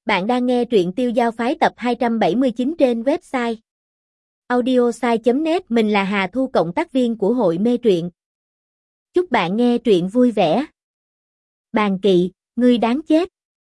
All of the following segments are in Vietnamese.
Bạn đang nghe truyện Tiêu Giao Phái tập 279 trên website audiosai.net. Mình là Hà Thu, cộng tác viên của hội mê truyện. Chúc bạn nghe truyện vui vẻ. Bàn Kỵ, ngươi đáng chết.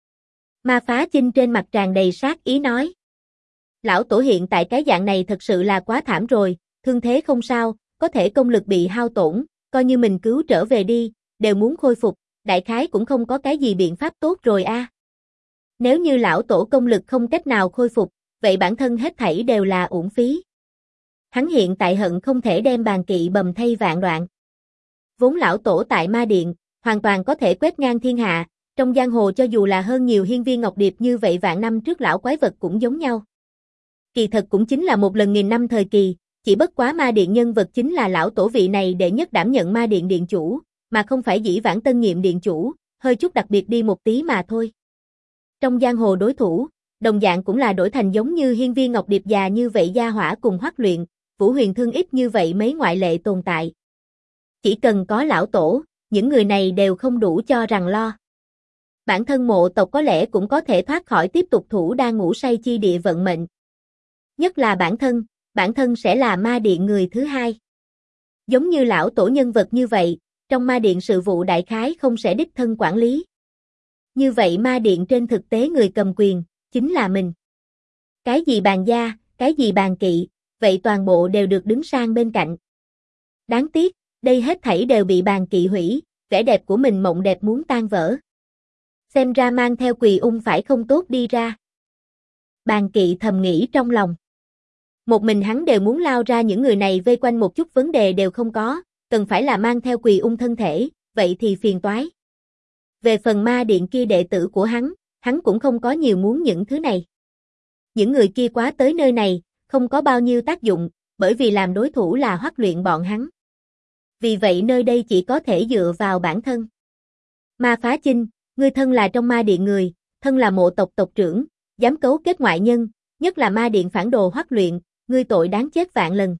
Ma Phá Chinh trên mặt tràn đầy sát ý nói. Lão tổ hiện tại cái dạng này thật sự là quá thảm rồi, thương thế không sao, có thể công lực bị hao tổn, coi như mình cứu trở về đi, đều muốn khôi phục, đại khái cũng không có cái gì biện pháp tốt rồi a. Nếu như lão tổ công lực không cách nào khôi phục, vậy bản thân hết thảy đều là uổng phí. Hắn hiện tại hận không thể đem Bàn Kỵ bầm thây vạn đoạn. Vốn lão tổ tại Ma Điện, hoàn toàn có thể quét ngang thiên hạ, trong giang hồ cho dù là hơn nhiều hiên viên ngọc điệp như vậy vạn năm trước lão quái vật cũng giống nhau. Kỳ thật cũng chính là một lần nghìn năm thời kỳ, chỉ bất quá Ma Điện nhân vật chính là lão tổ vị này đệ nhất đảm nhận Ma Điện điện chủ, mà không phải Dĩ Vãng tân nhiệm điện chủ, hơi chút đặc biệt đi một tí mà thôi. Trong giang hồ đối thủ, đồng dạng cũng là đổi thành giống như hiên viên ngọc điệp già như vậy gia hỏa cùng Hoắc Luyện, Vũ Huyền Thương ít như vậy mấy ngoại lệ tồn tại. Chỉ cần có lão tổ, những người này đều không đủ cho rằng lo. Bản thân Mộ tộc có lẽ cũng có thể thoát khỏi tiếp tục thủ đa ngũ say chi địa vận mệnh. Nhất là bản thân sẽ là Ma Điện người thứ hai. Giống như lão tổ nhân vật như vậy, trong Ma Điện sự vụ đại khái không sẽ đích thân quản lý. Như vậy Ma Điện trên thực tế người cầm quyền, chính là mình. Cái gì Bàn gia, cái gì Bàn Kỵ, vậy toàn bộ đều được đứng sang bên cạnh. Đáng tiếc, đây hết thảy đều bị Bàn Kỵ hủy, vẻ đẹp của mình mộng đẹp muốn tan vỡ. Xem ra mang theo Quỳ Ung phải không tốt đi ra. Bàn Kỵ thầm nghĩ trong lòng. Một mình hắn đều muốn lao ra những người này vây quanh một chút vấn đề đều không có, cần phải là mang theo Quỳ Ung thân thể, vậy thì phiền toái. Về phần Ma Điện kia đệ tử của hắn cũng không có nhiều muốn những thứ này. Những người kia quá tới nơi này, không có bao nhiêu tác dụng, bởi vì làm đối thủ là Hoắc Luyện bọn hắn. Vì vậy nơi đây chỉ có thể dựa vào bản thân. Ma Phá Chinh, ngươi thân là trong Ma Điện người, thân là Mộ tộc tộc trưởng, dám cấu kết ngoại nhân, nhất là Ma Điện phản đồ Hoắc Luyện, ngươi tội đáng chết vạn lần.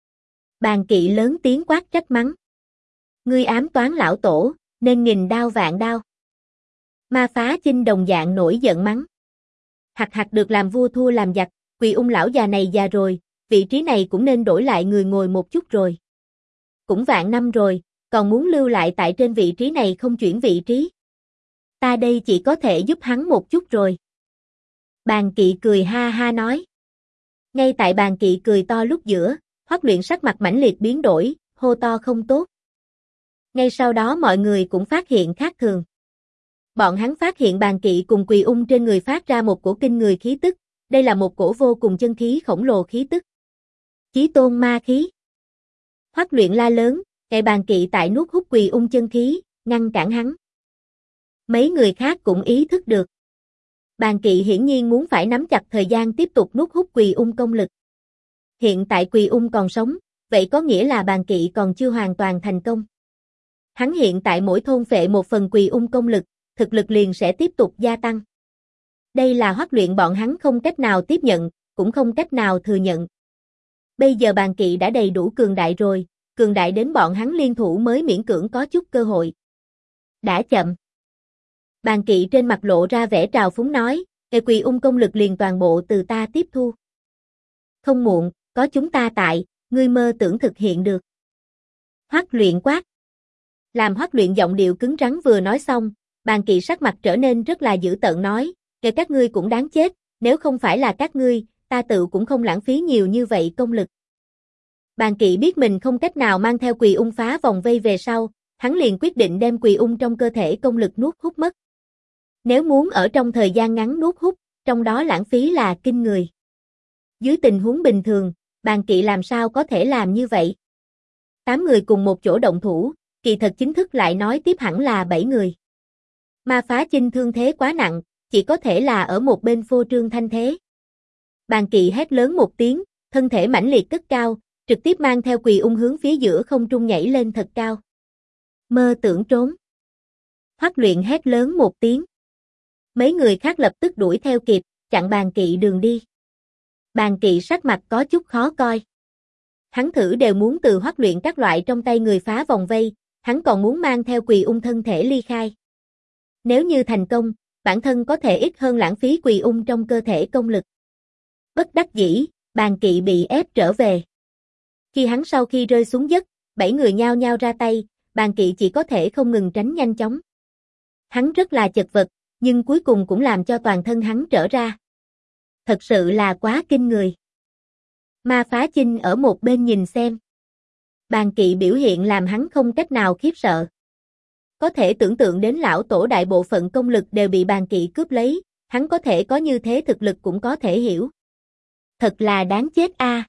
Bàn Kỵ lớn tiếng quát trách mắng. Ngươi ám toán lão tổ, nên nghìn đao vạn đao. Ma Phá Chinh đồng dạng nổi giận mắng. Hặc được làm vua thua làm giặc, Quỳ Ung lão già này già rồi, vị trí này cũng nên đổi lại người ngồi một chút rồi. Cũng vạn năm rồi, còn muốn lưu lại tại trên vị trí này không chuyển vị trí. Ta đây chỉ có thể giúp hắn một chút rồi. Bàn Kỵ cười ha ha nói. Ngay tại Bàn Kỵ cười to lúc giữa, Hoắc Luyện sắc mặt mãnh liệt biến đổi, hô to không tốt. Ngay sau đó mọi người cũng phát hiện khác thường. Bọn hắn phát hiện Bàn Kỵ cùng Quỳ Ung trên người phát ra một cổ kinh người khí tức, đây là một cổ vô cùng chân khí khổng lồ khí tức. Chí tôn ma khí. Hoắc Luyện la lớn, kệ Bàn Kỵ tại nuốt hút Quỳ Ung chân khí, ngăn cản hắn. Mấy người khác cũng ý thức được. Bàn Kỵ hiển nhiên muốn phải nắm chặt thời gian tiếp tục nuốt hút Quỳ Ung công lực. Hiện tại Quỳ Ung còn sống, vậy có nghĩa là Bàn Kỵ còn chưa hoàn toàn thành công. Hắn hiện tại mỗi thôn phệ một phần Quỳ Ung công lực, thực lực liền sẽ tiếp tục gia tăng. Đây là Hoắc Luyện bọn hắn không cách nào tiếp nhận, cũng không cách nào thừa nhận. Bây giờ Bàn Kỵ đã đầy đủ cường đại rồi, cường đại đến bọn hắn liên thủ mới miễn cưỡng có chút cơ hội. Đã chậm. Bàn Kỵ trên mặt lộ ra vẻ trào phúng nói, Quỳ Ung công lực liền toàn bộ từ ta tiếp thu. Không muộn, có chúng ta tại, ngươi mơ tưởng thực hiện được. Hoắc Luyện quát. Làm Hoắc Luyện giọng điệu cứng rắn vừa nói xong, Bàn Kỵ sắc mặt trở nên rất là dữ tợn nói, các ngươi cũng đáng chết, nếu không phải là các ngươi, ta tự cũng không lãng phí nhiều như vậy công lực. Bàn Kỵ biết mình không cách nào mang theo Quỳ Ung phá vòng vây về sau, hắn liền quyết định đem Quỳ Ung trong cơ thể công lực nuốt hút mất. Nếu muốn ở trong thời gian ngắn nuốt hút, trong đó lãng phí là kinh người. Dưới tình huống bình thường, Bàn Kỵ làm sao có thể làm như vậy? 8 người cùng một chỗ động thủ, kỳ thật chính thức lại nói tiếp hẳn là 7 người. Ma Phá Chinh thương thế quá nặng, chỉ có thể là ở một bên phô trương thanh thế. Bàn Kỵ hét lớn một tiếng, thân thể mãnh liệt cất cao, trực tiếp mang theo Quỳ Ung hướng phía giữa không trung nhảy lên thật cao. Mơ tưởng trốn. Hoắc Luyện hét lớn một tiếng. Mấy người khác lập tức đuổi theo kịp, chặn Bàn Kỵ đường đi. Bàn Kỵ sắc mặt có chút khó coi. Hắn thử đều muốn từ Hoắc Luyện các loại trong tay người phá vòng vây, hắn còn muốn mang theo Quỳ Ung thân thể ly khai. Nếu như thành công, bản thân có thể ít hơn lãng phí quỳ ung trong cơ thể công lực. Bất đắc dĩ, Bàn Kỵ bị ép trở về. Khi hắn sau khi rơi xuống giấc, 7 người nhao nhao ra tay, Bàn Kỵ chỉ có thể không ngừng tránh nhanh chóng. Hắn rất là chật vật, nhưng cuối cùng cũng làm cho toàn thân hắn trở ra. Thật sự là quá kinh người. Ma Phá Chinh ở một bên nhìn xem. Bàn Kỵ biểu hiện làm hắn không cách nào khiếp sợ. Có thể tưởng tượng đến lão tổ đại bộ phận công lực đều bị Bàn Kỵ cướp lấy, hắn có thể có như thế thực lực cũng có thể hiểu. Thật là đáng chết a.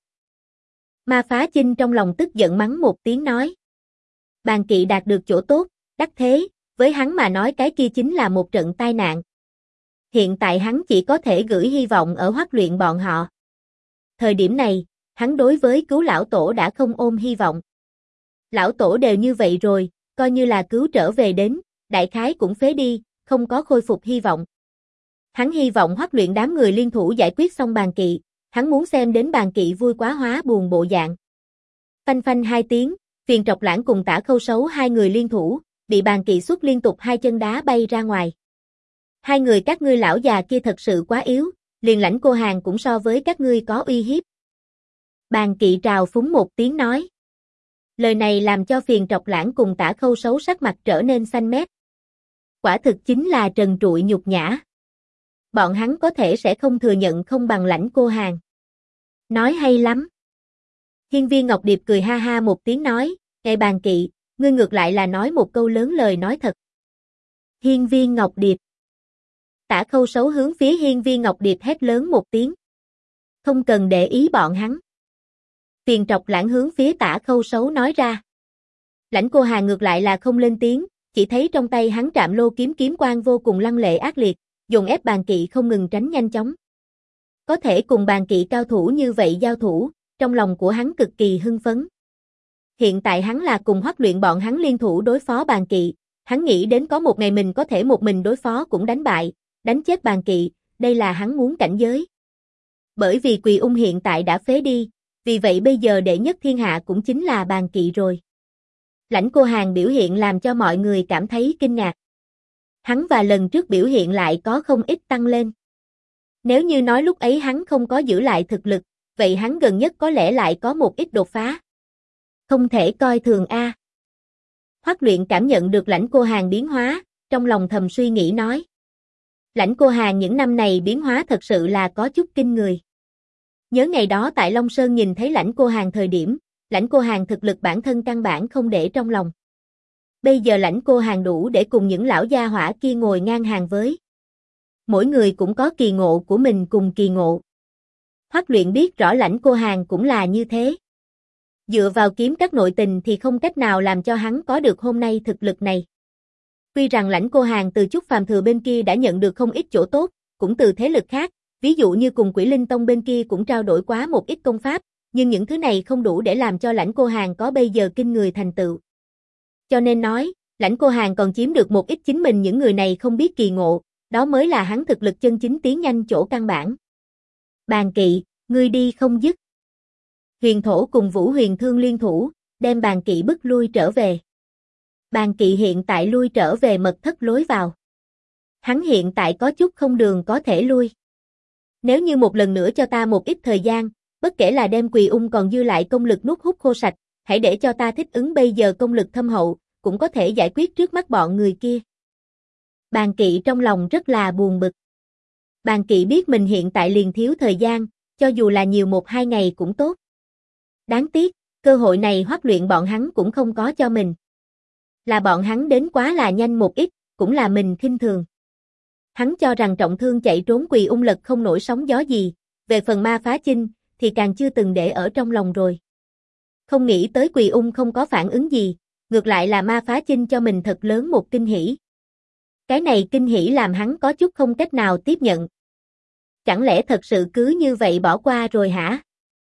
Ma Phá Chinh trong lòng tức giận mắng một tiếng nói. Bàn Kỵ đạt được chỗ tốt, đắc thế, với hắn mà nói cái kia chính là một trận tai nạn. Hiện tại hắn chỉ có thể gửi hy vọng ở Hoắc Luyện bọn họ. Thời điểm này, hắn đối với cứu lão tổ đã không ôm hy vọng. Lão tổ đều như vậy rồi, coi như là cứu trở về đến, đại khái cũng phế đi, không có khôi phục hy vọng. Hắn hy vọng Hoắc Luyện đám người liên thủ giải quyết xong Bàn Kỵ, hắn muốn xem đến Bàn Kỵ vui quá hóa buồn bộ dạng. Phanh phanh hai tiếng, Phiền Trọc Lãng cùng Tả Khâu Sấu hai người liên thủ, bị Bàn Kỵ xuất liên tục hai chân đá bay ra ngoài. Hai người các ngươi lão già kia thật sự quá yếu, liền Lãnh Cô Hàn cũng so với các ngươi có uy hiếp. Bàn Kỵ trào phúng một tiếng nói. Lời này làm cho Phiền Trọc Lãng cùng Tả Khâu Sấu sắc mặt trở nên xanh mét. Quả thực chính là trần trụi nhục nhã. Bọn hắn có thể sẽ không thừa nhận không bằng Lãnh Cô Hàn. Nói hay lắm. Hiên Viên Ngọc Điệp cười ha ha một tiếng nói, "Ngài Bàn Kỵ, ngươi ngược lại là nói một câu lớn lời nói thật." Hiên Viên Ngọc Điệp. Tả Khâu Sấu hướng phía Hiên Viên Ngọc Điệp hét lớn một tiếng. Không cần để ý bọn hắn. Phiền Trọc Lãng hướng phía Tả Khâu Sấu nói ra. Lãnh Cô Hàn ngược lại là không lên tiếng, chỉ thấy trong tay hắn Trạm Lô kiếm kiếm quang vô cùng lăng lệ ác liệt, dồn ép Bàn Kỵ không ngừng tránh nhanh chóng. Có thể cùng Bàn Kỵ cao thủ như vậy giao thủ, trong lòng của hắn cực kỳ hưng phấn. Hiện tại hắn là cùng Hoắc Luyện bọn hắn liên thủ đối phó Bàn Kỵ, hắn nghĩ đến có một ngày mình có thể một mình đối phó cũng đánh bại, đánh chết Bàn Kỵ, đây là hắn muốn cảnh giới. Bởi vì Quỳ Ung hiện tại đã phế đi, vì vậy bây giờ đệ nhất thiên hạ cũng chính là Bàn Kỵ rồi. Lãnh Cô Hàn biểu hiện làm cho mọi người cảm thấy kinh ngạc. Hắn và lần trước biểu hiện lại có không ít tăng lên. Nếu như nói lúc ấy hắn không có giữ lại thực lực, vậy hắn gần nhất có lẽ lại có một ít đột phá. Không thể coi thường a. Hoắc Luyện cảm nhận được Lãnh Cô Hàn biến hóa, trong lòng thầm suy nghĩ nói. Lãnh Cô Hàn những năm này biến hóa thật sự là có chút kinh người. Nhớ ngày đó tại Long Sơn nhìn thấy Lãnh Cô Hàn thời điểm, Lãnh Cô Hàn thực lực bản thân căn bản không để trong lòng. Bây giờ Lãnh Cô Hàn đủ để cùng những lão gia hỏa kia ngồi ngang hàng với. Mỗi người cũng có kỳ ngộ của mình cùng kỳ ngộ. Hoắc Luyện biết rõ Lãnh Cô Hàn cũng là như thế. Dựa vào kiếm các nội tình thì không cách nào làm cho hắn có được hôm nay thực lực này. Tuy rằng Lãnh Cô Hàn từ Chúc Phàm Thừa bên kia đã nhận được không ít chỗ tốt, cũng từ thế lực khác, ví dụ như cùng Quỷ Linh Tông bên kia cũng trao đổi quá một ít công pháp, nhưng những thứ này không đủ để làm cho Lãnh Cô Hàn có bây giờ kinh người thành tựu. Cho nên nói, Lãnh Cô Hàn còn chiếm được một ít chính mình những người này không biết kỳ ngộ, đó mới là hắn thực lực chân chính tiến nhanh chỗ căn bản. Bàn Kỵ, ngươi đi không dứt. Huyền Thổ cùng Vũ Huyền Thương liên thủ, đem Bàn Kỵ bức lui trở về. Bàn Kỵ hiện tại lui trở về mật thất lối vào. Hắn hiện tại có chút không đường có thể lui. Nếu như một lần nữa cho ta một ít thời gian, bất kể là đem Quỳ Ung còn dư lại công lực nuốt hút khô sạch, hãy để cho ta thích ứng bây giờ công lực thâm hậu, cũng có thể giải quyết trước mắt bọn người kia. Bàn Kỵ trong lòng rất là buồn bực. Bàn Kỵ biết mình hiện tại liền thiếu thời gian, cho dù là nhiều 1-2 ngày cũng tốt. Đáng tiếc, cơ hội này Hoắc Luyện bọn hắn cũng không có cho mình. Là bọn hắn đến quá là nhanh một ít, cũng là mình khinh thường. Hắn cho rằng trọng thương chạy trốn Quỳ Ung lật không nổi sóng gió gì, về phần Ma Phá Chinh, thì càng chưa từng để ở trong lòng rồi. Không nghĩ tới Quỳ Ung không có phản ứng gì, ngược lại là Ma Phá Chinh cho mình thật lớn một kinh hỉ. Cái này kinh hỉ làm hắn có chút không cách nào tiếp nhận. Chẳng lẽ thật sự cứ như vậy bỏ qua rồi hả?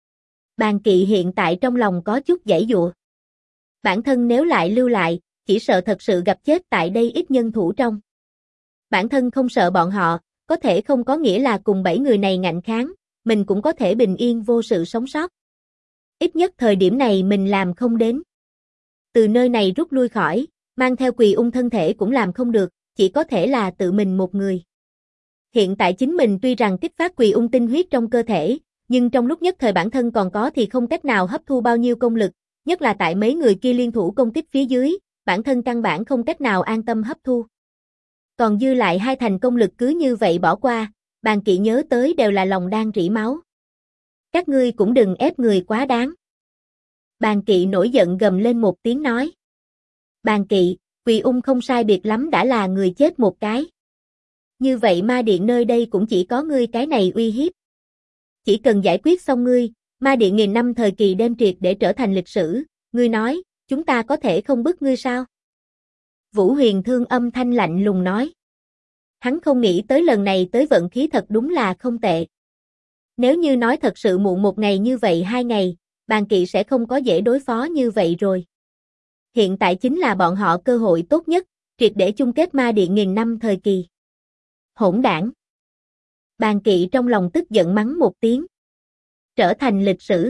Bàn Kỵ hiện tại trong lòng có chút giãy giụa. Bản thân nếu lại lưu lại, chỉ sợ thật sự gặp chết tại đây ít nhân thủ trong. Bản thân không sợ bọn họ, có thể không có nghĩa là cùng 7 người này ngạnh kháng, mình cũng có thể bình yên vô sự sống sót. Ít nhất thời điểm này mình làm không đến. Từ nơi này rút lui khỏi, mang theo Quỳ Ung thân thể cũng làm không được, chỉ có thể là tự mình một người. Hiện tại chính mình tuy rằng kích phát Quỳ Ung tinh huyết trong cơ thể, nhưng trong lúc nhất thời bản thân còn có thì không cách nào hấp thu bao nhiêu công lực, nhất là tại mấy người kia liên thủ công kích phía dưới, bản thân căn bản không cách nào an tâm hấp thu. Còn dư lại 2 thành công lực cứ như vậy bỏ qua, Bàn Kỵ nhớ tới đều là lòng đang rỉ máu. Các ngươi cũng đừng ép người quá đáng. Bàn Kỵ nổi giận gầm lên một tiếng nói. Bàn Kỵ, Quỳ Ung không sai biệt lắm đã là người chết một cái. Như vậy ma điện nơi đây cũng chỉ có ngươi cái này uy hiếp. Chỉ cần giải quyết xong ngươi, ma điện nghìn năm thời kỳ đem triệt để trở thành lịch sử, ngươi nói, chúng ta có thể không bức ngươi sao? Vũ Huyền Thương âm thanh lạnh lùng nói. Hắn không nghĩ tới lần này tới vận khí thật đúng là không tệ. Nếu như nói thật sự muộn một ngày như vậy 2 ngày, Bàn Kỵ sẽ không có dễ đối phó như vậy rồi. Hiện tại chính là bọn họ cơ hội tốt nhất, triệt để chung kết ma điện nghìn năm thời kỳ. Hỗn đảng. Bàn Kỵ trong lòng tức giận mắng một tiếng. Trở thành lịch sử.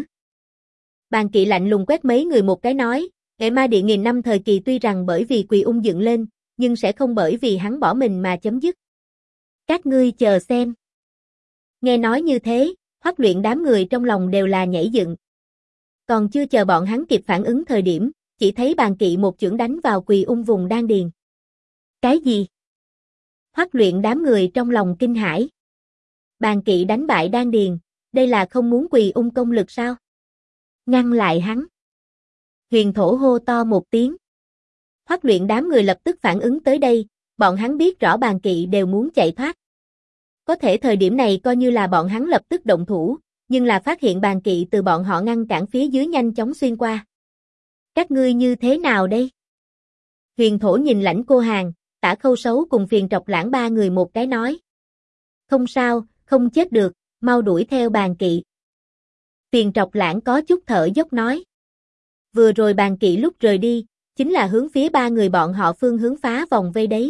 Bàn Kỵ lạnh lùng quét mấy người một cái nói, Nghệ ma điện nghìn năm thời kỳ tuy rằng bởi vì Quỳ Ung dựng lên, nhưng sẽ không bởi vì hắn bỏ mình mà chấm dứt. Các ngươi chờ xem. Nghe nói như thế, Hoắc Luyện đám người trong lòng đều là nhảy dựng. Còn chưa chờ bọn hắn kịp phản ứng thời điểm, chỉ thấy Bàn Kỵ một chưởng đánh vào Quỳ Ung vùng đan điền. Cái gì? Hoắc Luyện đám người trong lòng kinh hãi. Bàn Kỵ đánh bại đan điền, đây là không muốn Quỳ Ung công lực sao? Ngăn lại hắn. Huyền Thổ hô to một tiếng. Hoắc Luyện đám người lập tức phản ứng tới đây, bọn hắn biết rõ Bàn Kỵ đều muốn chạy thoát. Có thể thời điểm này coi như là bọn hắn lập tức động thủ, nhưng là phát hiện Bàn Kỵ từ bọn họ ngăn cản phía dưới nhanh chóng xuyên qua. Các ngươi như thế nào đây? Huyền Thổ nhìn Lãnh Cô Hàn, Tả Khâu Sấu cùng Phiền Trọc Lãng 3 người một cái nói. Không sao, không chết được, mau đuổi theo Bàn Kỵ. Phiền Trọc Lãng có chút thở dốc nói. Vừa rồi Bàn Kỵ lúc rời đi, chính là hướng phía 3 người bọn họ phương hướng phá vòng vây đấy.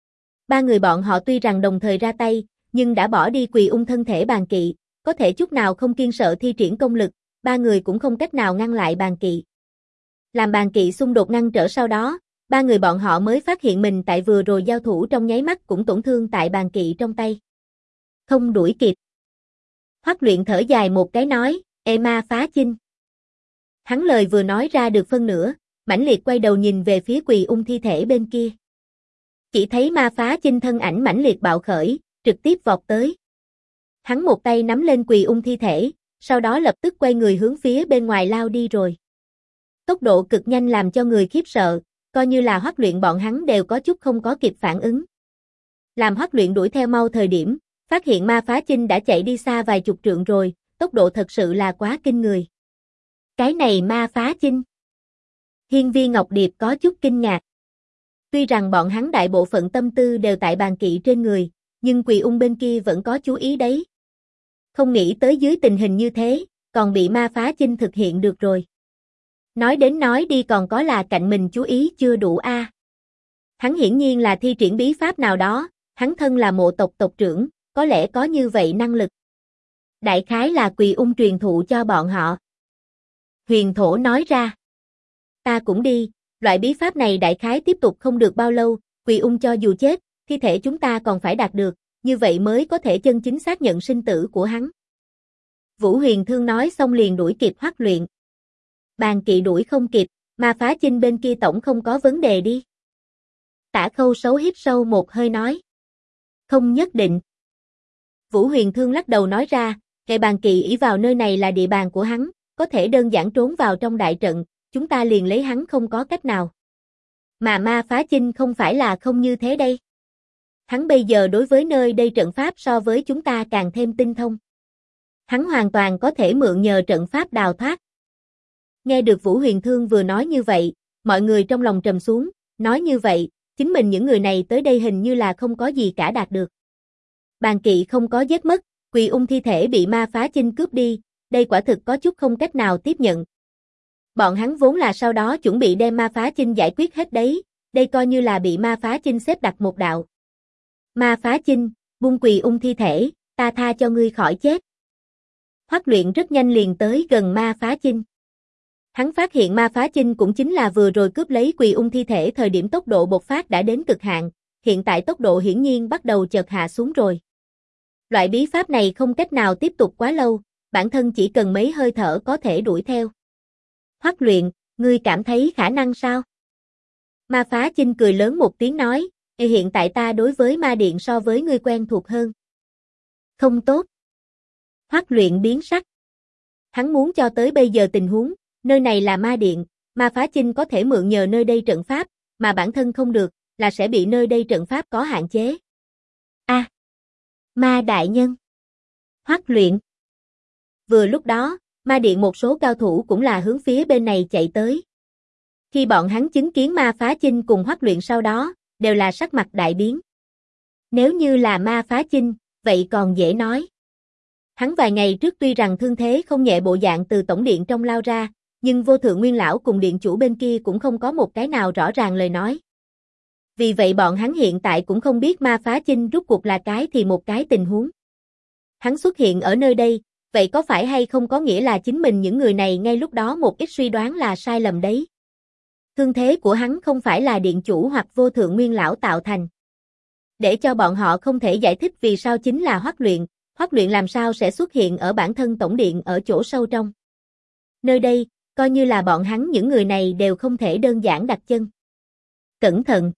3 người bọn họ tuy rằng đồng thời ra tay, nhưng đã bỏ đi Quỳ Ung thân thể Bàn Kỵ, có thể chút nào không kiêng sợ thi triển công lực, 3 người cũng không cách nào ngăn lại Bàn Kỵ. Làm Bàn Kỵ xung đột ngăn trở sau đó, 3 người bọn họ mới phát hiện mình tại vừa rồi giao thủ trong nháy mắt cũng tổn thương tại Bàn Kỵ trong tay. Không đuổi kịp. Hoắc Luyện thở dài một cái nói, Ê ma phá chinh. Hắn lời vừa nói ra được phân nửa, mãnh liệt quay đầu nhìn về phía Quỳ Ung thi thể bên kia. Chỉ thấy ma phá chinh thân ảnh mãnh liệt bạo khởi, trực tiếp vọt tới. Hắn một tay nắm lên Quỳ Ung thi thể, sau đó lập tức quay người hướng phía bên ngoài lao đi rồi. Tốc độ cực nhanh làm cho người khiếp sợ, coi như là Hoắc Luyện bọn hắn đều có chút không có kịp phản ứng. Làm Hoắc Luyện đuổi theo mau thời điểm, phát hiện ma phá chinh đã chạy đi xa vài chục trượng rồi, tốc độ thật sự là quá kinh người. Cái này ma phá chinh. Hiên Viên Ngọc Điệp có chút kinh ngạc. Tuy rằng bọn hắn đại bộ phận tâm tư đều tại Bàn Kỵ trên người, nhưng Quỳ Ung bên kia vẫn có chú ý đấy. Không nghĩ tới dưới tình hình như thế, còn bị ma phá chinh thực hiện được rồi. Nói đến nói đi còn có là cạnh mình chú ý chưa đủ a. Hắn hiển nhiên là thi triển bí pháp nào đó, hắn thân là mộ tộc tộc trưởng, có lẽ có như vậy năng lực. Đại khái là Quỳ Ung truyền thụ cho bọn họ. Huyền Thổ nói ra. Ta cũng đi, loại bí pháp này đại khái tiếp tục không được bao lâu, Quỳ Ung cho dù chết, thi thể chúng ta còn phải đạt được, như vậy mới có thể chân chính xác nhận sinh tử của hắn. Vũ Huyền Thương nói xong liền đuổi kịp Hoắc Luyện. Bàn Kỵ đuổi không kịp, ma phá chinh bên kia tổng không có vấn đề đi. Tả Khâu Sấu hít sâu một hơi nói. Không nhất định. Vũ Huyền Thương lắc đầu nói ra, kệ Bàn Kỵ ỷ vào nơi này là địa bàn của hắn, có thể đơn giản trốn vào trong đại trận, chúng ta liền lấy hắn không có cách nào. Mà ma phá chinh không phải là không như thế đây. Hắn bây giờ đối với nơi đây trận pháp so với chúng ta càng thêm tinh thông. Hắn hoàn toàn có thể mượn nhờ trận pháp đào thoát. Nghe được Vũ Huyền Thương vừa nói như vậy, mọi người trong lòng trầm xuống, nói như vậy, chính mình những người này tới đây hình như là không có gì cả đạt được. Bàn Kỵ không có giết mất, Quỳ Ung thi thể bị ma phá chinh cướp đi, đây quả thực có chút không cách nào tiếp nhận. Bọn hắn vốn là sau đó chuẩn bị đem ma phá chinh giải quyết hết đấy, đây coi như là bị ma phá chinh xếp đặt một đạo. Ma phá chinh, buông Quỳ Ung thi thể, ta tha cho ngươi khỏi chết. Hoắc Luyện rất nhanh liền tới gần ma phá chinh. Hắn phát hiện ma phá chinh cũng chính là vừa rồi cướp lấy Quỳ Ung thi thể thời điểm tốc độ bộc phát đã đến cực hạn, hiện tại tốc độ hiển nhiên bắt đầu chợt hạ xuống rồi. Loại bí pháp này không cách nào tiếp tục quá lâu, bản thân chỉ cần mấy hơi thở có thể đuổi theo. Hoắc Luyện, ngươi cảm thấy khả năng sao? Ma Phá Chinh cười lớn một tiếng nói, hiện tại ta đối với ma điện so với ngươi quen thuộc hơn. Không tốt. Hoắc Luyện biến sắc. Hắn muốn cho tới bây giờ tình huống, nơi này là ma điện, Ma Phá Chinh có thể mượn nhờ nơi đây trận pháp, mà bản thân không được, là sẽ bị nơi đây trận pháp có hạn chế. Ma đại nhân. Hoắc Luyện. Vừa lúc đó, ma điện một số cao thủ cũng là hướng phía bên này chạy tới. Khi bọn hắn chứng kiến Ma Phá Chinh cùng Hoắc Luyện sau đó, đều là sắc mặt đại biến. Nếu như là Ma Phá Chinh, vậy còn dễ nói. Hắn vài ngày trước tuy rằng thương thế không nhẹ bộ dạng từ tổng điện trong lao ra, nhưng vô thượng nguyên lão cùng điện chủ bên kia cũng không có một cái nào rõ ràng lời nói. Vì vậy bọn hắn hiện tại cũng không biết Ma Phá Chinh rút cuộc là cái thì một cái tình huống. Hắn xuất hiện ở nơi đây, vậy có phải hay không có nghĩa là chính mình những người này ngay lúc đó một ít suy đoán là sai lầm đấy. Thương thế của hắn không phải là điện chủ hoặc vô thượng nguyên lão tạo thành. Để cho bọn họ không thể giải thích vì sao chính là Hoắc Luyện làm sao sẽ xuất hiện ở bản thân tổng điện ở chỗ sâu trong. Nơi đây, coi như là bọn hắn những người này đều không thể đơn giản đặt chân. Cẩn thận!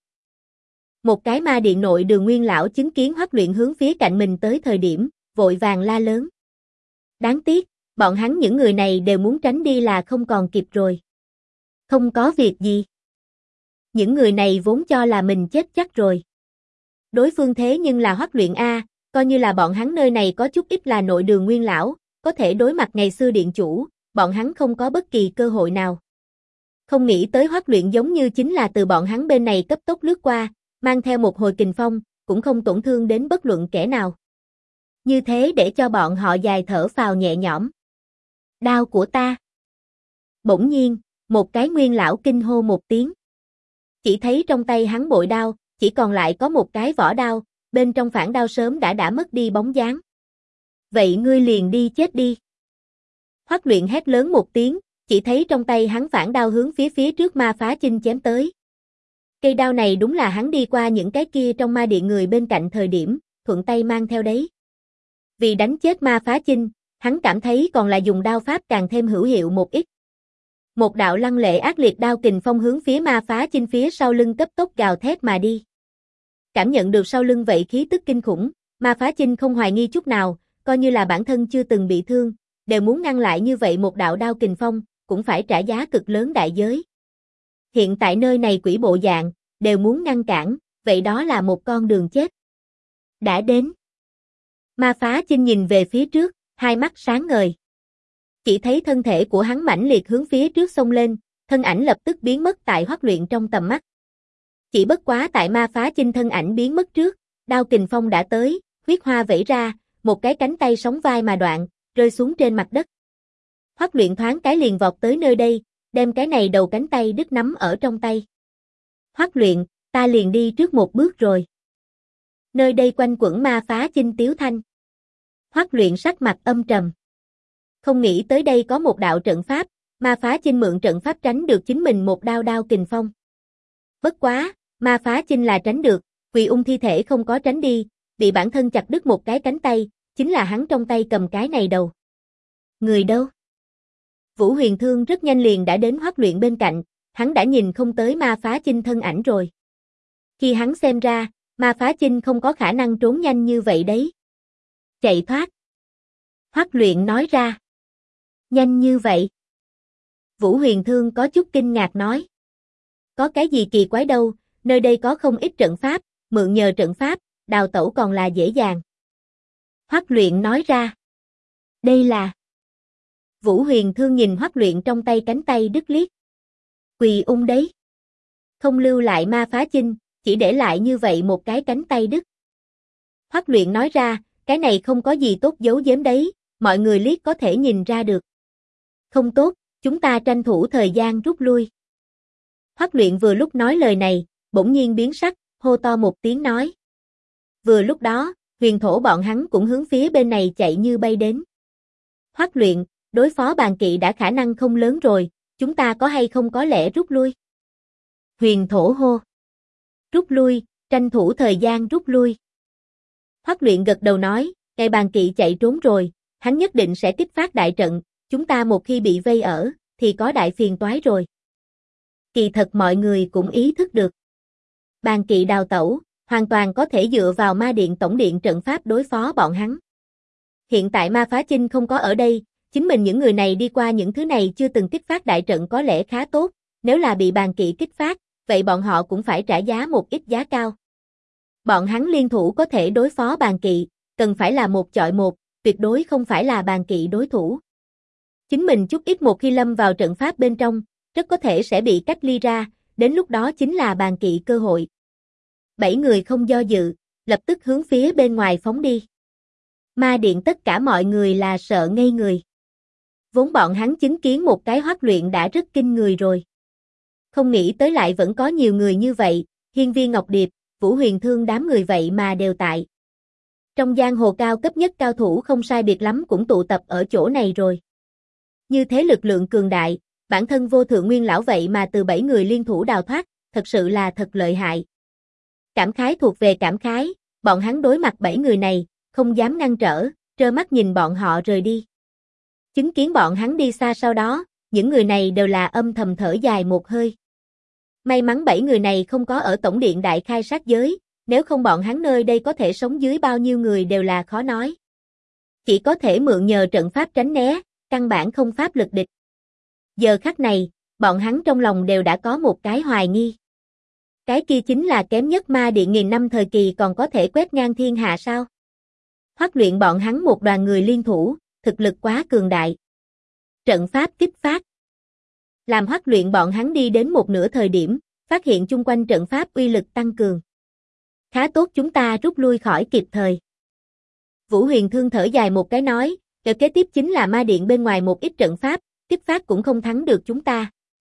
Một cái ma điện nội đường nguyên lão chứng kiến Hoắc Luyện hướng phía cạnh mình tới thời điểm, vội vàng la lớn. Đáng tiếc, bọn hắn những người này đều muốn tránh đi là không còn kịp rồi. Không có việc gì. Những người này vốn cho là mình chết chắc rồi. Đối phương thế nhưng là Hoắc Luyện A, coi như là bọn hắn nơi này có chút ít là nội đường nguyên lão, có thể đối mặt ngày xưa điện chủ, bọn hắn không có bất kỳ cơ hội nào. Không nghĩ tới Hoắc Luyện giống như chính là từ bọn hắn bên này cấp tốc lướt qua, mang theo một hồi kình phong, cũng không tổn thương đến bất luận kẻ nào. Như thế để cho bọn họ dài thở phào nhẹ nhõm. Đao của ta. Bỗng nhiên, một cái nguyên lão kinh hô một tiếng. Chỉ thấy trong tay hắn bội đao, chỉ còn lại có một cái vỏ đao, bên trong phản đao sớm đã mất đi bóng dáng. Vậy ngươi liền đi chết đi. Hoắc Luyện hét lớn một tiếng, chỉ thấy trong tay hắn phản đao hướng phía trước Ma Phá Chinh chém tới. Cây đao này đúng là hắn đi qua những cái kia trong ma điện người bên cạnh thời điểm, thuận tay mang theo đấy. Vì đánh chết Ma Phá Chinh, hắn cảm thấy còn là dùng đao pháp càng thêm hữu hiệu một ít. Một đạo lăng lệ ác liệt đao kình phong hướng phía Ma Phá Chinh phía sau lưng cấp tốc gào thét mà đi. Cảm nhận được sau lưng vậy khí tức kinh khủng, Ma Phá Chinh không hoài nghi chút nào, coi như là bản thân chưa từng bị thương, đều muốn ngăn lại như vậy một đạo đao kình phong, cũng phải trả giá cực lớn đại giới. Hiện tại nơi này quỷ bộ dạng, đều muốn ngăn cản, vậy đó là một con đường chết. Đã đến. Ma Phá Chinh nhìn về phía trước, hai mắt sáng ngời. Chỉ thấy thân thể của hắn mãnh liệt hướng phía trước xông lên, thân ảnh lập tức biến mất tại Hoắc Luyện trong tầm mắt. Chỉ bất quá tại Ma Phá Chinh thân ảnh biến mất trước, đao kình phong đã tới, huyết hoa vẩy ra, một cái cánh tay sóng vai mà đoạn, rơi xuống trên mặt đất. Hoắc Luyện thoáng cái liền vọt tới nơi đây, đem cái này đầu cánh tay đứt nắm ở trong tay. Hoắc Luyện, ta liền đi trước một bước rồi. Nơi đây quanh quẩn Ma Phá Chinh tiếu thanh. Hoắc Luyện sắc mặt âm trầm. Không nghĩ tới đây có một đạo trận pháp, Ma Phá Chinh mượn trận pháp tránh được chính mình một đao kình phong. Bất quá, Ma Phá Chinh là tránh được, Quỳ Ung thi thể không có tránh đi, bị bản thân chặt đứt một cái cánh tay, chính là hắn trong tay cầm cái này đầu. Người đâu? Vũ Huyền Thương rất nhanh liền đã đến Hoắc Luyện bên cạnh, hắn đã nhìn không tới Ma Phá Chinh thân ảnh rồi. Khi hắn xem ra, Ma Phá Chinh không có khả năng trốn nhanh như vậy đấy. Chạy thoát. Hoắc Luyện nói ra. Nhanh như vậy. Vũ Huyền Thương có chút kinh ngạc nói. Có cái gì kỳ quái đâu, nơi đây có không ít trận pháp, mượn nhờ trận pháp, đào tẩu còn là dễ dàng. Hoắc Luyện nói ra. Đây là... Vũ Huyền Thương nhìn Hoắc Luyện trong tay cánh tay đứt liếc. Quỳ Ung đấy. Không lưu lại Ma Phá Chinh, chỉ để lại như vậy một cái cánh tay đứt. Hoắc Luyện nói ra, cái này không có gì tốt giấu giếm đấy, mọi người liếc có thể nhìn ra được. Không tốt, chúng ta tranh thủ thời gian rút lui. Hoắc Luyện vừa lúc nói lời này, bỗng nhiên biến sắc, hô to một tiếng nói. Vừa lúc đó, huyền thổ bọn hắn cũng hướng phía bên này chạy như bay đến. Hoắc Luyện, đối phó bàn kỵ đã khả năng không lớn rồi, chúng ta có hay không có lẽ rút lui? Huyền thổ hô. Rút lui, tranh thủ thời gian rút lui. Hoắc Luyện gật đầu nói, Ngày bàn kỵ chạy trốn rồi, hắn nhất định sẽ kích phát đại trận, chúng ta một khi bị vây ở, thì có đại phiền toái rồi. Kỳ thật mọi người cũng ý thức được. Bàn kỵ đào tẩu, hoàn toàn có thể dựa vào ma điện tổng điện trận pháp đối phó bọn hắn. Hiện tại ma phá chinh không có ở đây, chính mình những người này đi qua những thứ này chưa từng kích phát đại trận có lẽ khá tốt, nếu là bị bàn kỵ kích phát, vậy bọn họ cũng phải trả giá một ít giá cao. Bọn hắn liên thủ có thể đối phó bàn kỵ, cần phải là một chọi một, tuyệt đối không phải là bàn kỵ đối thủ. Chính mình chút ít một khi lâm vào trận pháp bên trong, rất có thể sẽ bị cách ly ra, đến lúc đó chính là bàn kỵ cơ hội. 7 người không do dự, lập tức hướng phía bên ngoài phóng đi. Ma điện tất cả mọi người là sợ ngây người. Vốn bọn hắn chứng kiến một cái Hoắc Luyện đã rất kinh người rồi. Không nghĩ tới lại vẫn có nhiều người như vậy, Hiên Viên Ngọc Điệp, Vũ Huyền Thương đám người vậy mà đều tại. Trong giang hồ cao cấp nhất cao thủ không sai biệt lắm cũng tụ tập ở chỗ này rồi. Như thế lực lượng cường đại, bản thân Vô Thượng Nguyên lão vậy mà từ 7 người liên thủ đào thoát, thật sự là thật lợi hại. Cảm khái thuộc về cảm khái, bọn hắn đối mặt 7 người này, không dám ngăn trở, trơ mắt nhìn bọn họ rời đi. Chứng kiến bọn hắn đi xa sau đó, những người này đều là âm thầm thở dài một hơi. May mắn 7 người này không có ở tổng điện đại khai sát giới, nếu không bọn hắn nơi đây có thể sống dưới bao nhiêu người đều là khó nói. Chỉ có thể mượn nhờ trận pháp tránh né, căn bản không pháp lực địch. Giờ khắc này, bọn hắn trong lòng đều đã có một cái hoài nghi. Cái kia chính là kém nhất ma điện nghìn năm thời kỳ còn có thể quét ngang thiên hạ sao? Hoắc Luyện bọn hắn một đoàn người liên thủ, thực lực quá cường đại. Trận pháp kích phát. Làm Hoắc Luyện bọn hắn đi đến một nửa thời điểm, phát hiện chung quanh trận pháp uy lực tăng cường. Khá tốt chúng ta rút lui khỏi kịp thời. Vũ Huyền Thương thở dài một cái nói, kế tiếp chính là ma điện bên ngoài một ít trận pháp, kích phát cũng không thắng được chúng ta.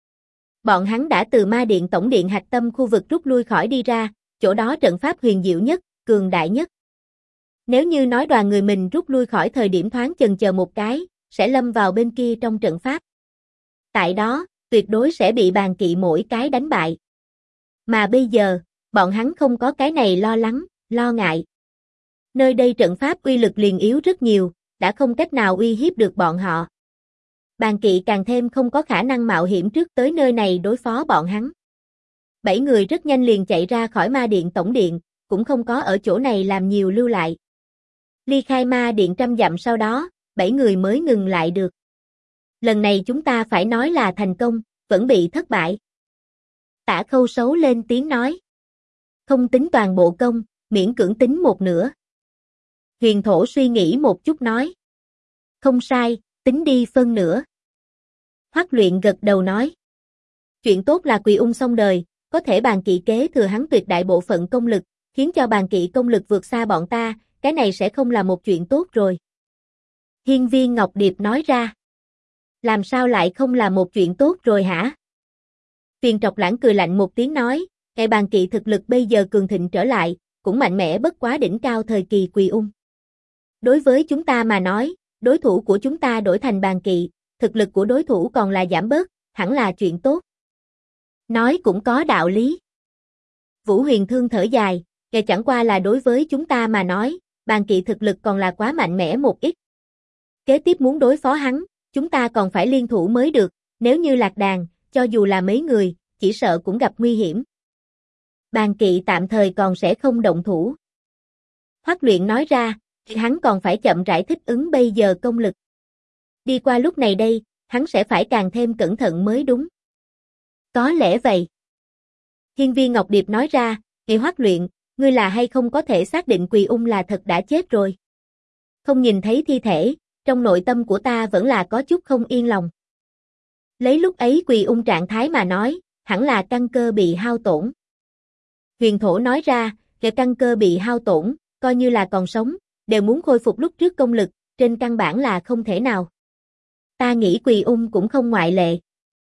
Bọn hắn đã từ ma điện tổng điện hạch tâm khu vực rút lui khỏi đi ra, chỗ đó trận pháp huyền diệu nhất, cường đại nhất. Nếu như nói đoàn người mình rút lui khỏi thời điểm thoáng chần chờ một cái, sẽ lâm vào bên kia trong trận pháp. Tại đó, tuyệt đối sẽ bị bàn kỵ mỗi cái đánh bại. Mà bây giờ, bọn hắn không có cái này lo lắng, lo ngại. Nơi đây trận pháp uy lực liền yếu rất nhiều, đã không cách nào uy hiếp được bọn họ. Bàn kỵ càng thêm không có khả năng mạo hiểm trước tới nơi này đối phó bọn hắn. 7 người rất nhanh liền chạy ra khỏi ma điện tổng điện, cũng không có ở chỗ này làm nhiều lưu lại. Ly khai ma điện 100 dặm sau đó, 7 người mới ngừng lại được. Lần này chúng ta phải nói là thành công, vẫn bị thất bại. Tả Khâu Sấu lên tiếng nói. Không tính toàn bộ công, miễn cưỡng tính một nửa. Huyền Thổ suy nghĩ một chút nói. Không sai, tính đi phân nửa. Hoắc Luyện gật đầu nói. Chuyện tốt là Quỳ Ung xong đời, có thể bàn kỵ kế thừa hắn tuyệt đại bộ phận công lực, khiến cho bàn kỵ công lực vượt xa bọn ta, cái này sẽ không là một chuyện tốt rồi. Hiên Viên Ngọc Điệp nói ra. Làm sao lại không là một chuyện tốt rồi hả? Tuyền Trọc Lãng cười lạnh một tiếng nói, ngày bàn kỵ thực lực bây giờ cường thịnh trở lại, cũng mạnh mẽ bất quá đỉnh cao thời kỳ Quỳ Ung. Đối với chúng ta mà nói, đối thủ của chúng ta đổi thành bàn kỵ, thực lực của đối thủ còn là giảm bớt, hẳn là chuyện tốt. Nói cũng có đạo lý. Vũ Huyền Thương thở dài, ngày chẳng qua là đối với chúng ta mà nói, bàn kỵ thực lực còn là quá mạnh mẽ một ít. Kế tiếp muốn đối phó hắn, chúng ta còn phải liên thủ mới được, nếu như lạc đàn, cho dù là mấy người, chỉ sợ cũng gặp nguy hiểm. Bàn kỵ tạm thời còn sẽ không động thủ. Hoắc Luyện nói ra, hắn còn phải chậm rãi thích ứng bây giờ công lực. Đi qua lúc này đây, hắn sẽ phải càng thêm cẩn thận mới đúng. Có lẽ vậy. Hiên Viên Ngọc Điệp nói ra, ngày Hoắc Luyện, ngươi là hay không có thể xác định Quỳ Ung là thật đã chết rồi. Không nhìn thấy thi thể, trong nội tâm của ta vẫn là có chút không yên lòng. Lấy lúc ấy Quỳ Ung trạng thái mà nói, hẳn là căn cơ bị hao tổn. Huyền Thổ nói ra, kẻ căn cơ bị hao tổn, coi như là còn sống, đều muốn khôi phục lúc trước công lực, trên căn bản là không thể nào. Ta nghĩ Quỳ Ung cũng không ngoại lệ.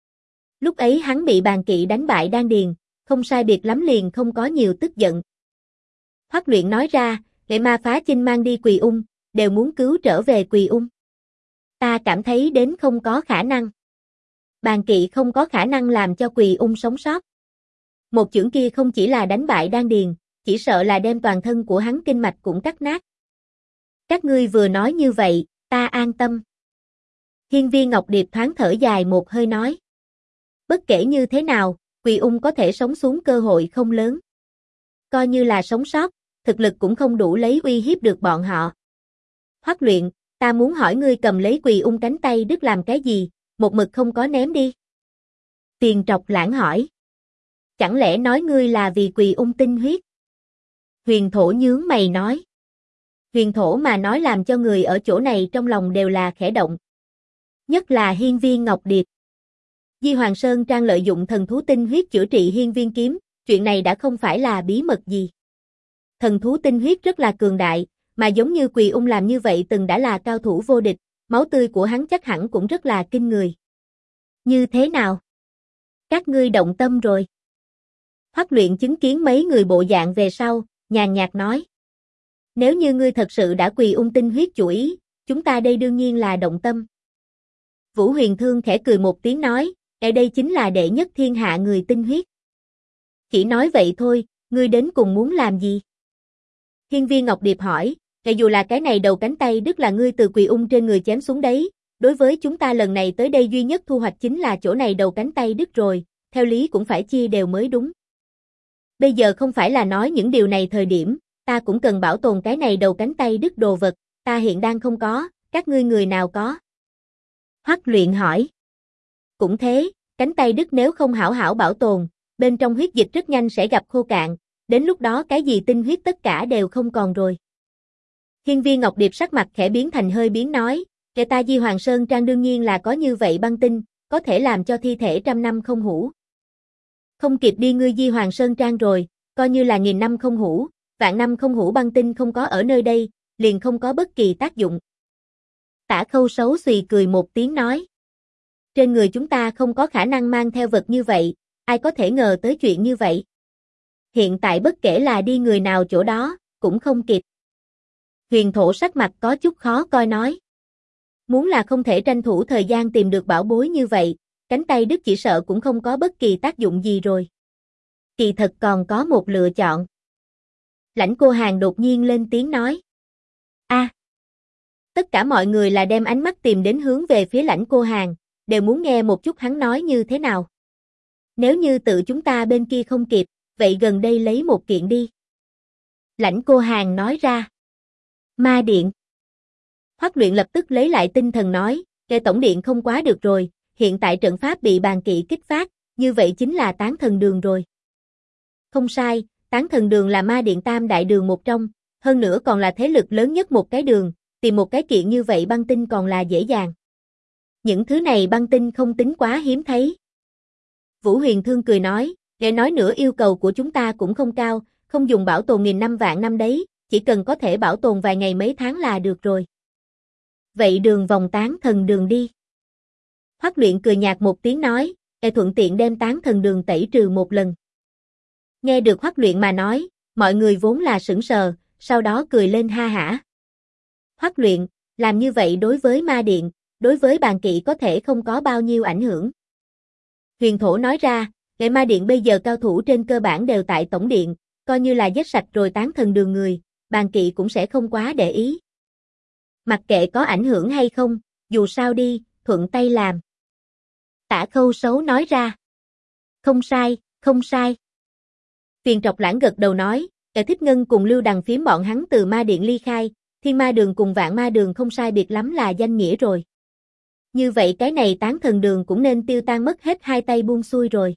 Lúc ấy hắn bị bàn kỵ đánh bại đan điền, không sai biệt lắm liền không có nhiều tức giận. Hoắc Luyện nói ra, nghệ ma phá chinh mang đi Quỳ Ung, đều muốn cứu trở về Quỳ Ung. Ta cảm thấy đến không có khả năng. Bàn kỵ không có khả năng làm cho Quỳ Ung sống sót. Một chưởng kia không chỉ là đánh bại đan điền, chỉ sợ là đem toàn thân của hắn kinh mạch cũng cắt nát. Các ngươi vừa nói như vậy, ta an tâm. Hiên Viên Ngọc Điệp thoáng thở dài một hơi nói. Bất kể như thế nào, Quỳ Ung có thể sống xuống cơ hội không lớn. Coi như là sống sót, thực lực cũng không đủ lấy uy hiếp được bọn họ. Hoắc Luyện, ta muốn hỏi ngươi cầm lấy Quỳ Ung cánh tay đứt làm cái gì, một mực không có ném đi. Tiền Trọc Lãng hỏi. Chẳng lẽ nói ngươi là vì Quỳ Ung tinh huyết? Huyền Thổ nhướng mày nói. Huyền Thổ mà nói làm cho người ở chỗ này trong lòng đều là khẽ động. Nhất là Hiên Viên Ngọc Điệp. Di Hoàng Sơn Trang lợi dụng thần thú tinh huyết chữa trị Hiên Viên kiếm, chuyện này đã không phải là bí mật gì. Thần thú tinh huyết rất là cường đại, mà giống như Quỳ Ung làm như vậy từng đã là cao thủ vô địch, máu tươi của hắn chắc hẳn cũng rất là kinh người. Như thế nào? Các ngươi động tâm rồi. Hoắc Luyện chứng kiến mấy người bộ dạng về sau, nhàn nhạt nói. Nếu như ngươi thật sự đã Quỳ Ung tinh huyết chủ ý, chúng ta đây đương nhiên là động tâm. Vũ Huyền Thương khẽ cười một tiếng nói, ở đây chính là đệ nhất thiên hạ người tinh huyết. Chỉ nói vậy thôi, ngươi đến cùng muốn làm gì? Hiên Viên Ngọc Điệp hỏi, dù là cái này đầu cánh tay đứt là ngươi từ Quỳ Ung trên người chém xuống đấy, đối với chúng ta lần này tới đây duy nhất thu hoạch chính là chỗ này đầu cánh tay đứt rồi, theo lý cũng phải chia đều mới đúng. Bây giờ không phải là nói những điều này thời điểm, ta cũng cần bảo tồn cái này đầu cánh tay đứt đồ vật, ta hiện đang không có, các ngươi người nào có? Hoắc Luyện hỏi. Cũng thế, cánh tay đứt nếu không hảo hảo bảo tồn, bên trong huyết dịch rất nhanh sẽ gặp khô cạn, đến lúc đó cái gì tinh huyết tất cả đều không còn rồi. Hiên Viên Ngọc Điệp sắc mặt khẽ biến thành hơi biến nói, kẻ ta Di Hoàng Sơn Trang đương nhiên là có như vậy băng tinh, có thể làm cho thi thể trăm năm không hủ. Không kịp đi ngươi Di Hoàng Sơn Trang rồi, coi như là nghìn năm không hủ, vạn năm không hủ băng tinh không có ở nơi đây, liền không có bất kỳ tác dụng. Tả Khâu xấu xùy cười một tiếng nói. Trên người chúng ta không có khả năng mang theo vật như vậy, ai có thể ngờ tới chuyện như vậy. Hiện tại bất kể là đi người nào chỗ đó, cũng không kịp. Huyền Thổ sắc mặt có chút khó coi nói. Muốn là không thể tranh thủ thời gian tìm được bảo bối như vậy, cánh tay đứt chỉ sợ cũng không có bất kỳ tác dụng gì rồi. Kỳ thật còn có một lựa chọn. Lãnh Cô Hàn đột nhiên lên tiếng nói. Tất cả mọi người là đem ánh mắt tìm đến hướng về phía Lãnh Cô Hàn, đều muốn nghe một chút hắn nói như thế nào. Nếu như tự chúng ta bên kia không kịp, vậy gần đây lấy một kiện đi. Lãnh Cô Hàn nói ra. Ma điện. Hoắc Luyện lập tức lấy lại tinh thần nói, cái tổng điện không quá được rồi, hiện tại trận pháp bị bàn kỵ kích phát, như vậy chính là Tán Thần Đường rồi. Không sai, Tán Thần Đường là ma điện tam đại đường một trong, hơn nữa còn là thế lực lớn nhất một cái đường, tìm một cái kiện như vậy băng tinh còn là dễ dàng. Những thứ này băng tinh không tính quá hiếm thấy. Vũ Huyền Thương cười nói, nghe nói nữa yêu cầu của chúng ta cũng không cao, không dùng bảo tồn nghìn năm vạn năm đấy, chỉ cần có thể bảo tồn vài ngày mấy tháng là được rồi. Vậy đường vòng Tán Thần Đường đi. Hoắc Luyện cười nhạt một tiếng nói, thuận tiện đem Tán Thần Đường tẩy trừ một lần. Nghe được Hoắc Luyện mà nói, mọi người vốn là sững sờ, sau đó cười lên ha hả. Hoắc Luyện, làm như vậy đối với ma điện, đối với bàn kỵ có thể không có bao nhiêu ảnh hưởng. Huyền Thổ nói ra, Nghệ ma điện bây giờ cao thủ trên cơ bản đều tại tổng điện, coi như là giết sạch rồi Tán Thần Đường người, bàn kỵ cũng sẽ không quá để ý. Mặc kệ có ảnh hưởng hay không, dù sao đi, thuận tay làm. Tả Khâu xấu nói ra. Không sai, không sai. Tiền Trọc Lãng gật đầu nói, Kẻ Thích Ngân cùng Lưu Đằng phiếm bọn hắn từ ma điện ly khai, Thiên Ma Đường cùng Vạn Ma Đường không sai biệt lắm là danh nghĩa rồi. Như vậy cái này Tán Thần Đường cũng nên tiêu tan mất hết hai tay buông xuôi rồi.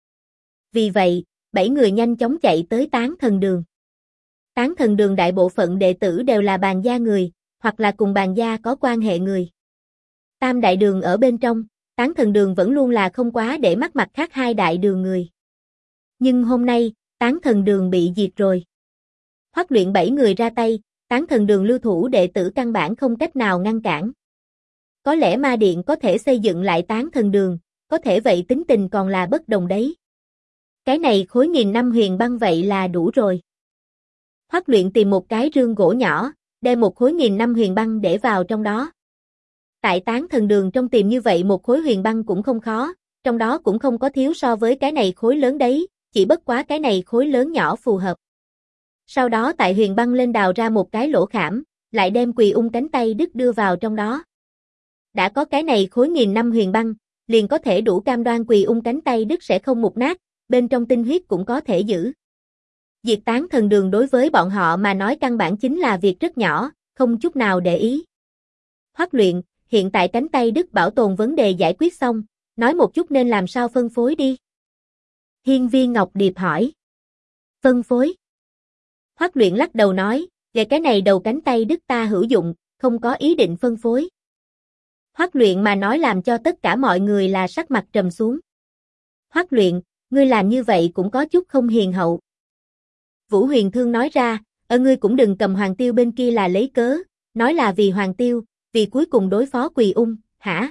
Vì vậy, 7 người nhanh chóng chạy tới Tán Thần Đường. Tán Thần Đường đại bộ phận đệ tử đều là bàn gia người, hoặc là cùng bàn gia có quan hệ người. Tam đại đường ở bên trong, Tán Thần Đường vẫn luôn là không quá để mắt mặt khác hai đại đường người. Nhưng hôm nay, Tán Thần Đường bị diệt rồi. Hoắc Luyện 7 người ra tay, Tán Thần Đường lưu thủ đệ tử căn bản không cách nào ngăn cản. Có lẽ ma điện có thể xây dựng lại Tán Thần Đường, có thể vậy tính tình còn là bất đồng đấy. Cái này khối nghìn năm huyền băng vậy là đủ rồi. Hoắc Luyện tìm một cái rương gỗ nhỏ, đem một khối nghìn năm huyền băng để vào trong đó. Tại Tán Thần Đường trong tìm như vậy một khối huyền băng cũng không khó, trong đó cũng không có thiếu so với cái này khối lớn đấy, chỉ bất quá cái này khối lớn nhỏ phù hợp. Sau đó tại huyền băng lên đào ra một cái lỗ khảm, lại đem Quỳ Ung cánh tay đứt đưa vào trong đó. Đã có cái này khối nghìn năm huyền băng, liền có thể đủ cam đoan Quỳ Ung cánh tay đứt sẽ không mục nát, bên trong tinh huyết cũng có thể giữ. Diệt tán thần đường đối với bọn họ mà nói căn bản chính là việc rất nhỏ, không chút nào để ý. Hoắc Luyện, hiện tại cánh tay đứt bảo tồn vấn đề giải quyết xong, nói một chút nên làm sao phân phối đi. Hiên Viên Ngọc Điệp hỏi. Phân phối. Hoắc Luyện lắc đầu nói, về cái này đầu cánh tay đứt ta hữu dụng, không có ý định phân phối. Hoắc Luyện mà nói làm cho tất cả mọi người là sắc mặt trầm xuống. Hoắc Luyện, ngươi làm như vậy cũng có chút không hiền hậu. Vũ Huyền Thương nói ra, ngươi cũng đừng cầm Hoàng Tiêu bên kia là lấy cớ, nói là vì Hoàng Tiêu, vì cuối cùng đối phó Quỳ Ung, hả?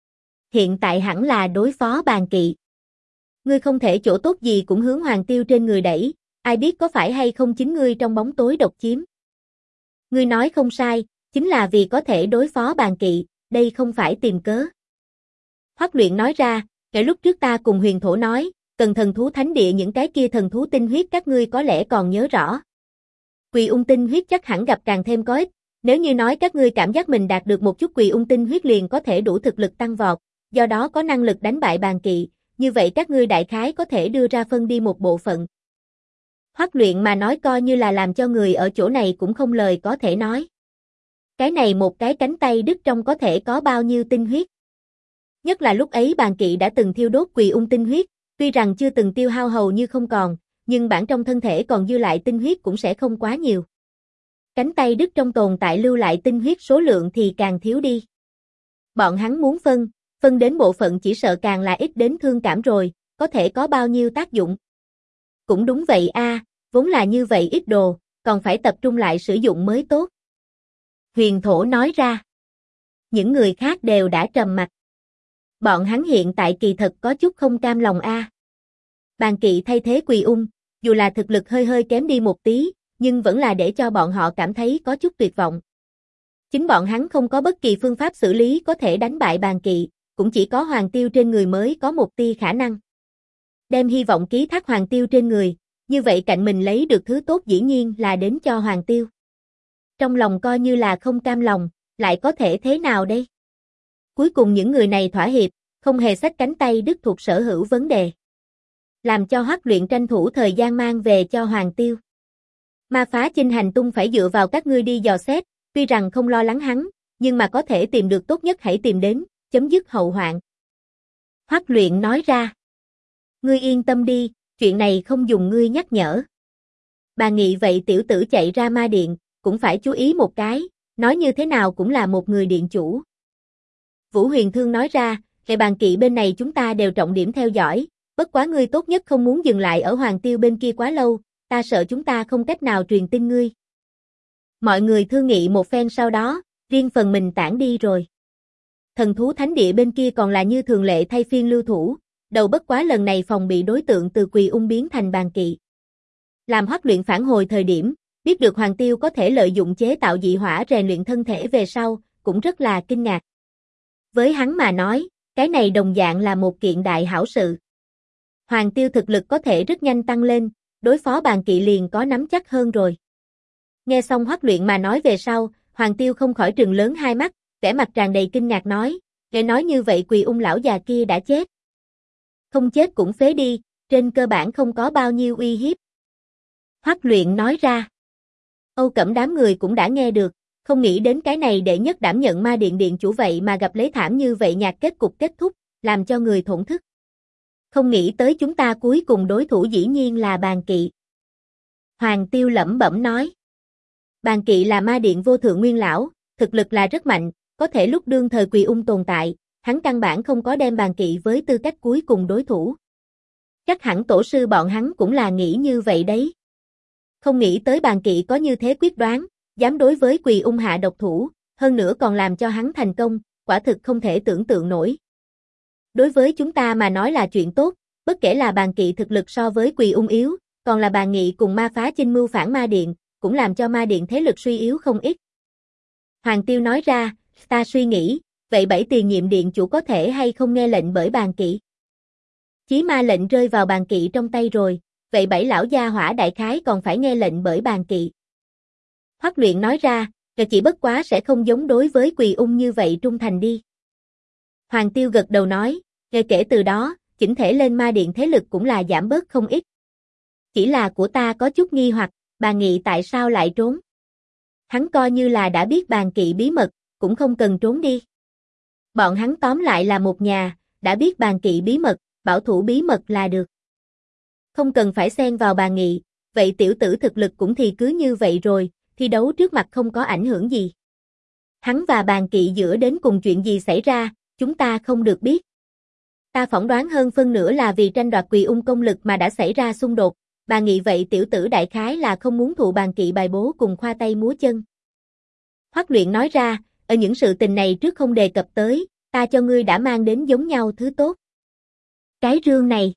Hiện tại hẳn là đối phó Bàn Kỵ. Ngươi không thể chỗ tốt gì cũng hướng Hoàng Tiêu trên người đẩy, ai biết có phải hay không chính ngươi trong bóng tối độc chiếm. Ngươi nói không sai, chính là vì có thể đối phó Bàn Kỵ, đây không phải tìm cớ. Hoắc Luyện nói ra, ngày lúc trước ta cùng Huyền Thổ nói, cần thần thú thánh địa những cái kia thần thú tinh huyết các ngươi có lẽ còn nhớ rõ. Quỳ Ung tinh huyết chắc hẳn gặp càng thêm có ích, nếu như nói các ngươi cảm giác mình đạt được một chút Quỳ Ung tinh huyết liền có thể đủ thực lực tăng vọt, do đó có năng lực đánh bại Bàn Kỵ, như vậy các ngươi đại khái có thể đưa ra phân đi một bộ phận. Hoắc Luyện mà nói coi như là làm cho người ở chỗ này cũng không lời có thể nói. Cái này một cái cánh tay đứt trong có thể có bao nhiêu tinh huyết. Nhất là lúc ấy Bàn Kỵ đã từng thiêu đốt Quỳ Ung tinh huyết, tuy rằng chưa từng tiêu hao hầu như không còn, nhưng bản trong thân thể còn dư lại tinh huyết cũng sẽ không quá nhiều. Cánh tay đứt trong tồn tại lưu lại tinh huyết số lượng thì càng thiếu đi. Bọn hắn muốn phân đến bộ phận chỉ sợ càng là ít đến thương cảm rồi, có thể có bao nhiêu tác dụng. Cũng đúng vậy a, vốn là như vậy ít đồ, còn phải tập trung lại sử dụng mới tốt. Huyền Thổ nói ra. Những người khác đều đã trầm mặt. Bọn hắn hiện tại kỳ thật có chút không cam lòng a. Bàn Kỵ thay thế Quỳ Ung, dù là thực lực hơi hơi kém đi một tí, nhưng vẫn là để cho bọn họ cảm thấy có chút tuyệt vọng. Chính bọn hắn không có bất kỳ phương pháp xử lý có thể đánh bại Bàn Kỵ, cũng chỉ có Hoàng Tiêu trên người mới có một tia khả năng. Đem hy vọng ký thác Hoàng Tiêu trên người, như vậy cạnh mình lấy được thứ tốt dĩ nhiên là đến cho Hoàng Tiêu. Trong lòng coi như là không cam lòng, lại có thể thế nào đây? Cuối cùng những người này thỏa hiệp, không hề xách cánh tay đứt thuộc sở hữu vấn đề. Làm cho Hoắc Luyện tranh thủ thời gian mang về cho Hoàng Tiêu. Ma phá chinh hành tung phải dựa vào các ngươi đi dò xét, tuy rằng không lo lắng hắn, nhưng mà có thể tìm được tốt nhất hãy tìm đến, chấm dứt hậu hoạn. Hoắc Luyện nói ra. Ngươi yên tâm đi, chuyện này không dùng ngươi nhắc nhở. Bà nghĩ vậy tiểu tử chạy ra ma điện, cũng phải chú ý một cái, nói như thế nào cũng là một người điện chủ. Vũ Huyền Thương nói ra, về Bàn Kỵ bên này chúng ta đều trọng điểm theo dõi, bất quá ngươi tốt nhất không muốn dừng lại ở Hoàng Tiêu bên kia quá lâu, ta sợ chúng ta không cách nào truyền tin ngươi. Mọi người thương nghị một phen sau đó, riêng phần mình tản đi rồi. Thần thú thánh địa bên kia còn là như thường lệ thay phiên lưu thủ, đầu bất quá lần này phòng bị đối tượng từ Quỳ Ung biến thành Bàn Kỵ. Làm Hoắc Luyện phản hồi thời điểm, biết được Hoàng Tiêu có thể lợi dụng chế tạo dị hỏa rèn luyện thân thể về sau, cũng rất là kinh ngạc. Với hắn mà nói, cái này đồng dạng là một kiện đại hảo sự. Hoàng Tiêu thực lực có thể rất nhanh tăng lên, đối phó Bàn Kỵ liền có nắm chắc hơn rồi. Nghe xong Hoắc Luyện mà nói về sau, Hoàng Tiêu không khỏi trừng lớn hai mắt, vẻ mặt tràn đầy kinh ngạc nói, nghe nói như vậy Quỳ Ung lão già kia đã chết. Không chết cũng phế đi, trên cơ bản không có bao nhiêu uy hiếp. Hoắc Luyện nói ra. Âu Cẩm đám người cũng đã nghe được, không nghĩ đến cái này đệ nhất đảm nhận ma điện điện chủ vậy mà gặp lấy thảm như vậy nhạc kết cục kết thúc, làm cho người thổn thức. Không nghĩ tới chúng ta cuối cùng đối thủ dĩ nhiên là Bàn Kỵ. Hoàng Tiêu lẩm bẩm nói. Bàn Kỵ là ma điện vô thượng nguyên lão, thực lực là rất mạnh, có thể lúc đương thời Quỳ Ung tồn tại, hắn căn bản không có đem Bàn Kỵ với tư cách cuối cùng đối thủ. Chắc hẳn tổ sư bọn hắn cũng là nghĩ như vậy đấy. Không nghĩ tới Bàn Kỵ có như thế quyết đoán, dám đối với Quỳ Ung hạ độc thủ, hơn nữa còn làm cho hắn thành công, quả thực không thể tưởng tượng nổi. Đối với chúng ta mà nói là chuyện tốt, bất kể là Bàn Kỵ thực lực so với Quỳ Ung yếu, còn là Bàn Nghị cùng ma phá chinh mưu phản ma điện, cũng làm cho ma điện thế lực suy yếu không ít. Hoàng Tiêu nói ra, ta suy nghĩ, vậy 7 tiền nhiệm điện chủ có thể hay không nghe lệnh bởi Bàn Kỵ? Chí ma lệnh rơi vào Bàn Kỵ trong tay rồi, vậy 7 lão gia hỏa đại khái còn phải nghe lệnh bởi Bàn Kỵ. Hoắc Luyện nói ra, chỉ bất quá sẽ không giống đối với Quỳ Ung như vậy trung thành đi. Hoàng Tiêu gật đầu nói, kể từ đó, chỉnh thể lên ma điện thế lực cũng là giảm bớt không ít. Chỉ là của ta có chút nghi hoặc, bà Nghị tại sao lại trốn? Hắn coi như là đã biết Bàn Kỵ bí mật, cũng không cần trốn đi. Bọn hắn tóm lại là một nhà, đã biết Bàn Kỵ bí mật, bảo thủ bí mật là được. Không cần phải xen vào Bà Nghị, vậy tiểu tử thực lực cũng thì cứ như vậy rồi, thi đấu trước mặt không có ảnh hưởng gì. Hắn và Bàn Kỵ giữa đến cùng chuyện gì xảy ra, chúng ta không được biết. Ta phỏng đoán hơn phân nửa là vì tranh đoạt Quỳ Ung công lực mà đã xảy ra xung đột, Bà Nghị vậy tiểu tử đại khái là không muốn thụ Bàn Kỵ bài bố cùng khoa tay múa chân. Hoắc Luyện nói ra, ở những sự tình này trước không đề cập tới, ta cho ngươi đã mang đến giống nhau thứ tốt. Cái rương này.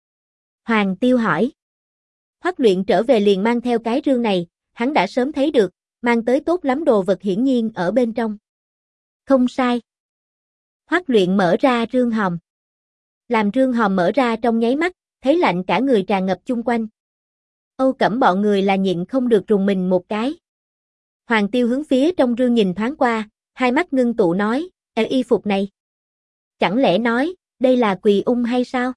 Hoàng Tiêu hỏi. Hoắc Luyện trở về liền mang theo cái rương này, hắn đã sớm thấy được, mang tới tốt lắm đồ vật hiển nhiên ở bên trong. Không sai. Hoắc Luyện mở ra rương hòm. Làm rương hòm mở ra trong nháy mắt, thấy lạnh cả người tràn ngập chung quanh. Âu Cẩm bọn người là nhịn không được rùng mình một cái. Hoàng Tiêu hướng phía trong rương nhìn thoáng qua, hai mắt ngưng tụ nói, y phục này. Chẳng lẽ nói, đây là Quỳ Ung hay sao?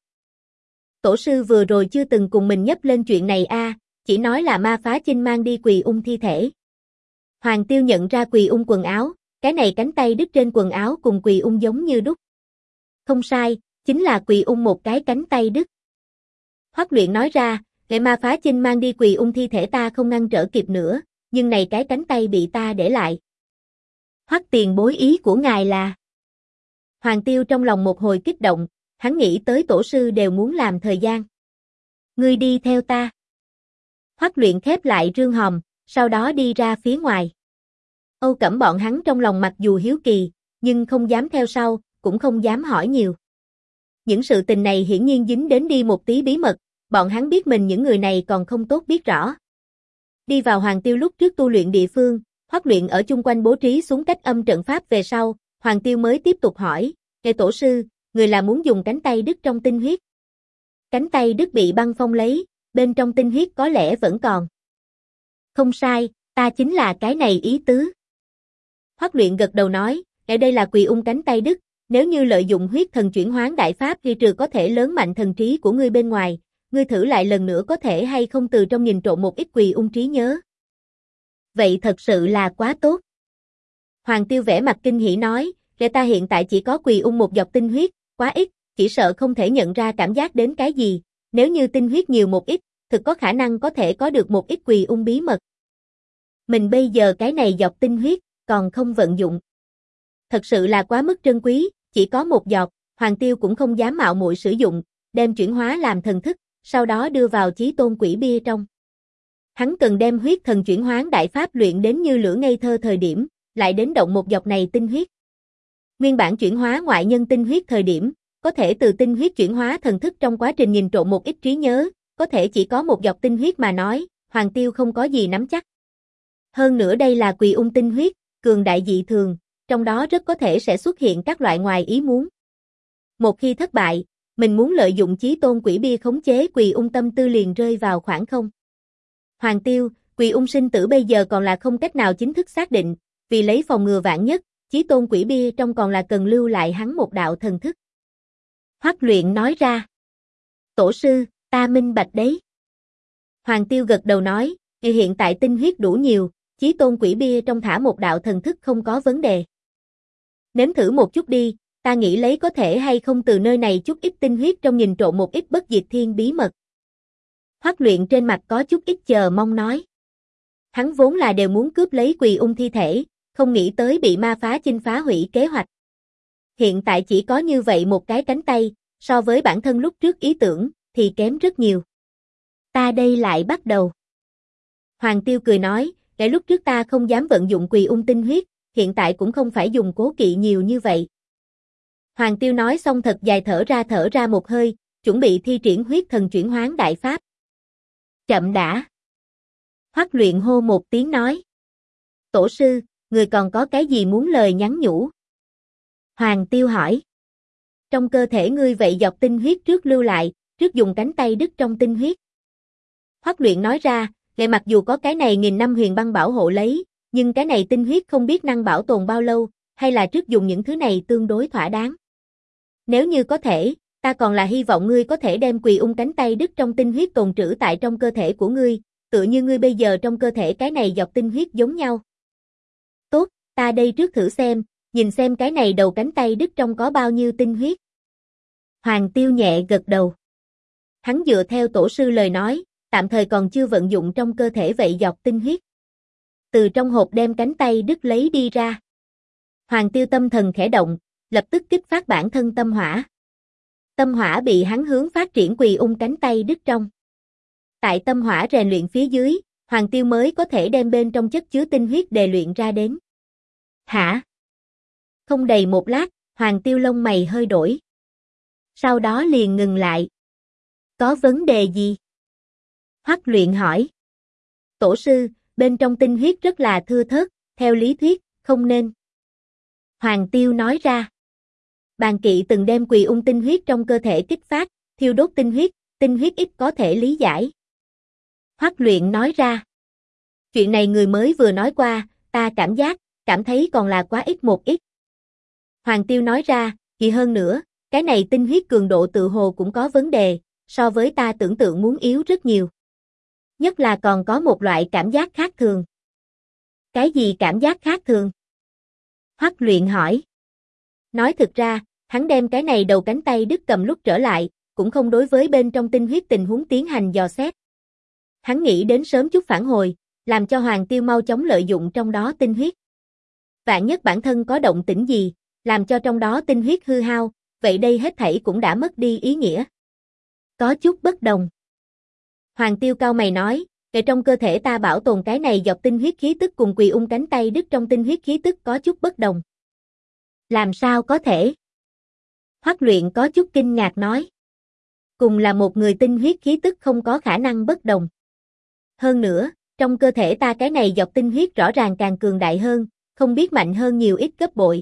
Tổ sư vừa rồi chưa từng cùng mình nhấp lên chuyện này chỉ nói là Ma Phá Chinh mang đi Quỳ Ung thi thể. Hoàng Tiêu nhận ra Quỳ Ung quần áo, cái này cánh tay đứt trên quần áo cùng Quỳ Ung giống như đúc. Không sai, chính là Quỳ Ung một cái cánh tay đứt. Hoắc Luyện nói ra, Ma Phá Chinh mang đi Quỳ Ung thi thể ta không ngăn trở kịp nữa, nhưng này cái cánh tay bị ta để lại. Hoắc tiền bối ý của ngài là? Hoàng Tiêu trong lòng một hồi kích động, hắn nghĩ tới tổ sư đều muốn làm thời gian. Ngươi đi theo ta. Hoắc Luyện khép lại rương hòm, sau đó đi ra phía ngoài. Âu Cẩm bọn hắn trong lòng mặc dù hiếu kỳ, nhưng không dám theo sau, cũng không dám hỏi nhiều. Những sự tình này hiển nhiên dính đến đi một tí bí mật, bọn hắn biết mình những người này còn không tốt biết rõ. Đi vào Hoàng Tiêu lúc trước tu luyện địa phương, Hoắc Luyện ở chung quanh bố trí xuống cách âm trận pháp về sau, Hoàng Tiêu mới tiếp tục hỏi, tổ sư, người là muốn dùng cánh tay đứt trong tinh huyết. Cánh tay đứt bị băng phong lấy, bên trong tinh huyết có lẽ vẫn còn. Không sai, ta chính là cái này ý tứ. Hoắc Luyện gật đầu nói, đây là Quỳ Ung cánh tay đứt, nếu như lợi dụng huyết thần chuyển hoán đại pháp ghi trừ có thể lớn mạnh thần trí của ngươi bên ngoài, ngươi thử lại lần nữa có thể hay không từ trong nhìn trộm một ít Quỳ Ung trí nhớ. Vậy thật sự là quá tốt. Hoàng Tiêu vẻ mặt kinh hỉ nói, ta hiện tại chỉ có Quỳ Ung một giọt tinh huyết, quá ít, chỉ sợ không thể nhận ra cảm giác đến cái gì, nếu như tinh huyết nhiều một ít, thực có khả năng có thể có được một ít Quỳ Ung bí mật. Mình bây giờ cái này giọt tinh huyết, còn không vận dụng. Thật sự là quá mức trân quý, chỉ có một giọt, Hoàng Tiêu cũng không dám mạo muội sử dụng, đem chuyển hóa làm thần thức, sau đó đưa vào chí tôn quỷ bia trong. Hắn cần đem huyết thần chuyển hoán đại pháp luyện đến như lửa ngây thơ thời điểm, lại đến động một giọt này tinh huyết. Nguyên bản chuyển hóa ngoại nhân tinh huyết thời điểm, có thể từ tinh huyết chuyển hóa thần thức trong quá trình nhìn trộm một ít trí nhớ, có thể chỉ có một giọt tinh huyết mà nói, Hoàng Tiêu không có gì nắm chắc. Hơn nữa đây là Quỳ Ung tinh huyết, cường đại dị thường, trong đó rất có thể sẽ xuất hiện các loại ngoài ý muốn. Một khi thất bại, mình muốn lợi dụng chí tôn quỷ bia khống chế Quỳ Ung tâm tư liền rơi vào khoảng không. Hoàng Tiêu, Quỳ Ung sinh tử bây giờ còn là không cách nào chính thức xác định, vì lấy phòng ngừa vạn nhất, chí tôn quỷ bia trong còn là cần lưu lại hắn một đạo thần thức. Hoắc Luyện nói ra. Tổ sư, ta minh bạch đấy. Hoàng Tiêu gật đầu nói, hiện tại tinh huyết đủ nhiều, chí tôn quỷ bia trong thả một đạo thần thức không có vấn đề. Nếm thử một chút đi, ta nghĩ lấy có thể hay không từ nơi này chút ít tinh huyết trong nhìn trộm một ít bất diệt thiên bí mật. Hoắc Luyện trên mặt có chút ít chờ mong nói. Hắn vốn là đều muốn cướp lấy Quỳ Ung thi thể, không nghĩ tới bị Ma Phá Chinh phá hủy kế hoạch. Hiện tại chỉ có như vậy một cái cánh tay, so với bản thân lúc trước ý tưởng, thì kém rất nhiều. Ta đây lại bắt đầu. Hoàng Tiêu cười nói, cái lúc trước ta không dám vận dụng Quỳ Ung tinh huyết, hiện tại cũng không phải dùng cố kỵ nhiều như vậy. Hoàng Tiêu nói xong thật dài thở ra một hơi, chuẩn bị thi triển huyết thần chuyển hoán đại pháp. Chậm đã. Hoắc Luyện hô một tiếng nói. Tổ sư, người còn có cái gì muốn lời nhắn nhủ? Hoàng Tiêu hỏi. Trong cơ thể ngươi vậy giọt tinh huyết trước lưu lại, trước dùng cánh tay đứt trong tinh huyết. Hoắc Luyện nói ra, mặc dù có cái này nghìn năm huyền băng bảo hộ lấy, nhưng cái này tinh huyết không biết năng bảo tồn bao lâu, hay là trước dùng những thứ này tương đối thỏa đáng. Nếu như có thể, ta còn là hy vọng ngươi có thể đem Quỳ Ung cánh tay đứt trong tinh huyết tồn trữ tại trong cơ thể của ngươi, tựa như ngươi bây giờ trong cơ thể cái này giọt tinh huyết giống nhau. Tốt, ta đây trước thử xem, nhìn xem cái này đầu cánh tay đứt trong có bao nhiêu tinh huyết. Hoàng Tiêu nhẹ gật đầu. Hắn dựa theo tổ sư lời nói, tạm thời còn chưa vận dụng trong cơ thể vậy giọt tinh huyết. Từ trong hộp đem cánh tay đứt lấy đi ra. Hoàng Tiêu tâm thần khẽ động, lập tức kích phát bản thân tâm hỏa. Tâm hỏa bị hắn hướng phát triển Quỳ Ung cánh tay đứt trong. Tại tâm hỏa rèn luyện phía dưới, Hoàng Tiêu mới có thể đem bên trong chất chứa tinh huyết đề luyện ra đến. Hả? Không đầy một lát, Hoàng Tiêu lông mày hơi đổi. Sau đó liền ngừng lại. Có vấn đề gì? Hoắc Luyện hỏi. Tổ sư, bên trong tinh huyết rất là thưa thớt, theo lý thuyết, không nên. Hoàng Tiêu nói ra. Bàn Kỵ từng đem Quỳ Ung tinh huyết trong cơ thể kích phát, thiêu đốt tinh huyết ít có thể lý giải. Hoắc Luyện nói ra. Chuyện này người mới vừa nói qua, ta cảm thấy còn là quá ít một ít. Hoàng Tiêu nói ra, kỳ hơn nữa, cái này tinh huyết cường độ tự hồ cũng có vấn đề, so với ta tưởng tượng muốn yếu rất nhiều. Nhất là còn có một loại cảm giác khác thường. Cái gì cảm giác khác thường? Hoắc Luyện hỏi. Nói thực ra, hắn đem cái này đầu cánh tay đứt cầm lúc trở lại, cũng không đối với bên trong tinh huyết tình huống tiến hành dò xét. Hắn nghĩ đến sớm chút phản hồi, làm cho Hoàng Tiêu mau chóng lợi dụng trong đó tinh huyết. Vạn nhất bản thân có động tĩnh gì, làm cho trong đó tinh huyết hư hao, vậy đây hết thảy cũng đã mất đi ý nghĩa. Có chút bất đồng. Hoàng Tiêu cau mày nói, kể trong cơ thể ta bảo tồn cái này giọt tinh huyết khí tức cùng Quỳ Ung cánh tay đứt trong tinh huyết khí tức có chút bất đồng. Làm sao có thể? Hoắc Luyện có chút kinh ngạc nói. Cùng là một người tinh huyết khí tức không có khả năng bất đồng. Hơn nữa, trong cơ thể ta cái này giọt tinh huyết rõ ràng càng cường đại hơn, không biết mạnh hơn nhiều ít gấp bội.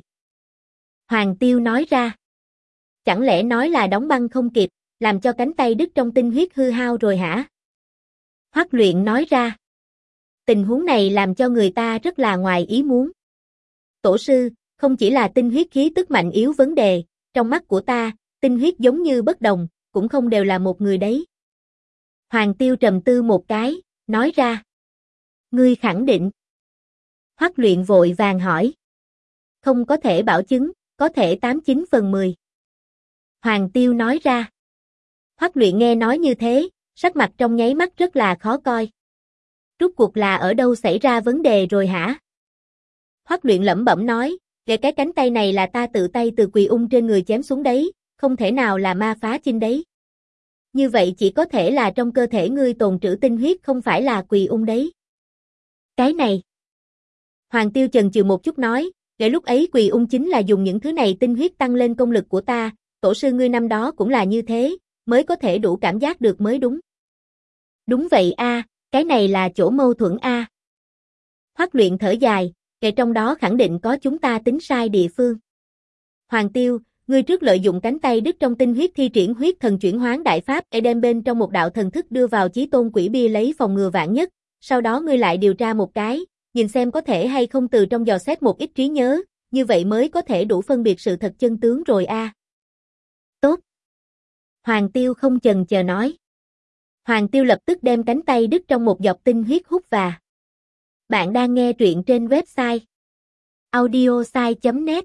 Hoàng Tiêu nói ra. Chẳng lẽ nói là đóng băng không kịp, làm cho cánh tay đứt trong tinh huyết hư hao rồi hả? Hoắc Luyện nói ra. Tình huống này làm cho người ta rất là ngoài ý muốn. Tổ sư, không chỉ là tinh huyết khí tức mạnh yếu vấn đề, trong mắt của ta, tinh huyết giống như bất đồng, cũng không đều là một người đấy. Hoàng Tiêu trầm tư một cái, nói ra. Ngươi khẳng định. Hoắc Luyện vội vàng hỏi. Không có thể bảo chứng, có thể 89/10. Hoàng Tiêu nói ra. Hoắc Luyện nghe nói như thế, sắc mặt trong nháy mắt rất là khó coi. Rốt cuộc là ở đâu xảy ra vấn đề rồi hả? Hoắc Luyện lẩm bẩm nói, cái cánh tay này là ta tự tay từ Quỳ Ung trên người chém xuống đấy, không thể nào là ma phá chinh đấy. Như vậy chỉ có thể là trong cơ thể ngươi tồn trữ tinh huyết không phải là Quỳ Ung đấy. Cái này. Hoàng Tiêu chần chừ một chút nói, để lúc ấy Quỳ Ung chính là dùng những thứ này tinh huyết tăng lên công lực của ta, tổ sư ngươi năm đó cũng là như thế, mới có thể đủ cảm giác được mới đúng. Đúng vậy a, cái này là chỗ mâu thuẫn a. Hoắc Luyện thở dài, kể trong đó khẳng định có chúng ta tính sai địa phương. Hoàng Tiêu, ngươi trước lợi dụng cánh tay đứt trong tinh huyết thi triển huyết thần chuyển hoán đại pháp để đem bên trong một đạo thần thức đưa vào chí tôn quỷ bia lấy phòng ngừa vạn nhất, sau đó ngươi lại điều tra một cái, nhìn xem có thể hay không từ trong dò xét một ít trí nhớ, như vậy mới có thể đủ phân biệt sự thật chân tướng rồi a. Tốt. Hoàng Tiêu không chần chờ nói. Hoàng Tiêu lập tức đem cánh tay đứt trong một giọt tinh huyết hút vào. Bạn đang nghe truyện trên website audiosai.net.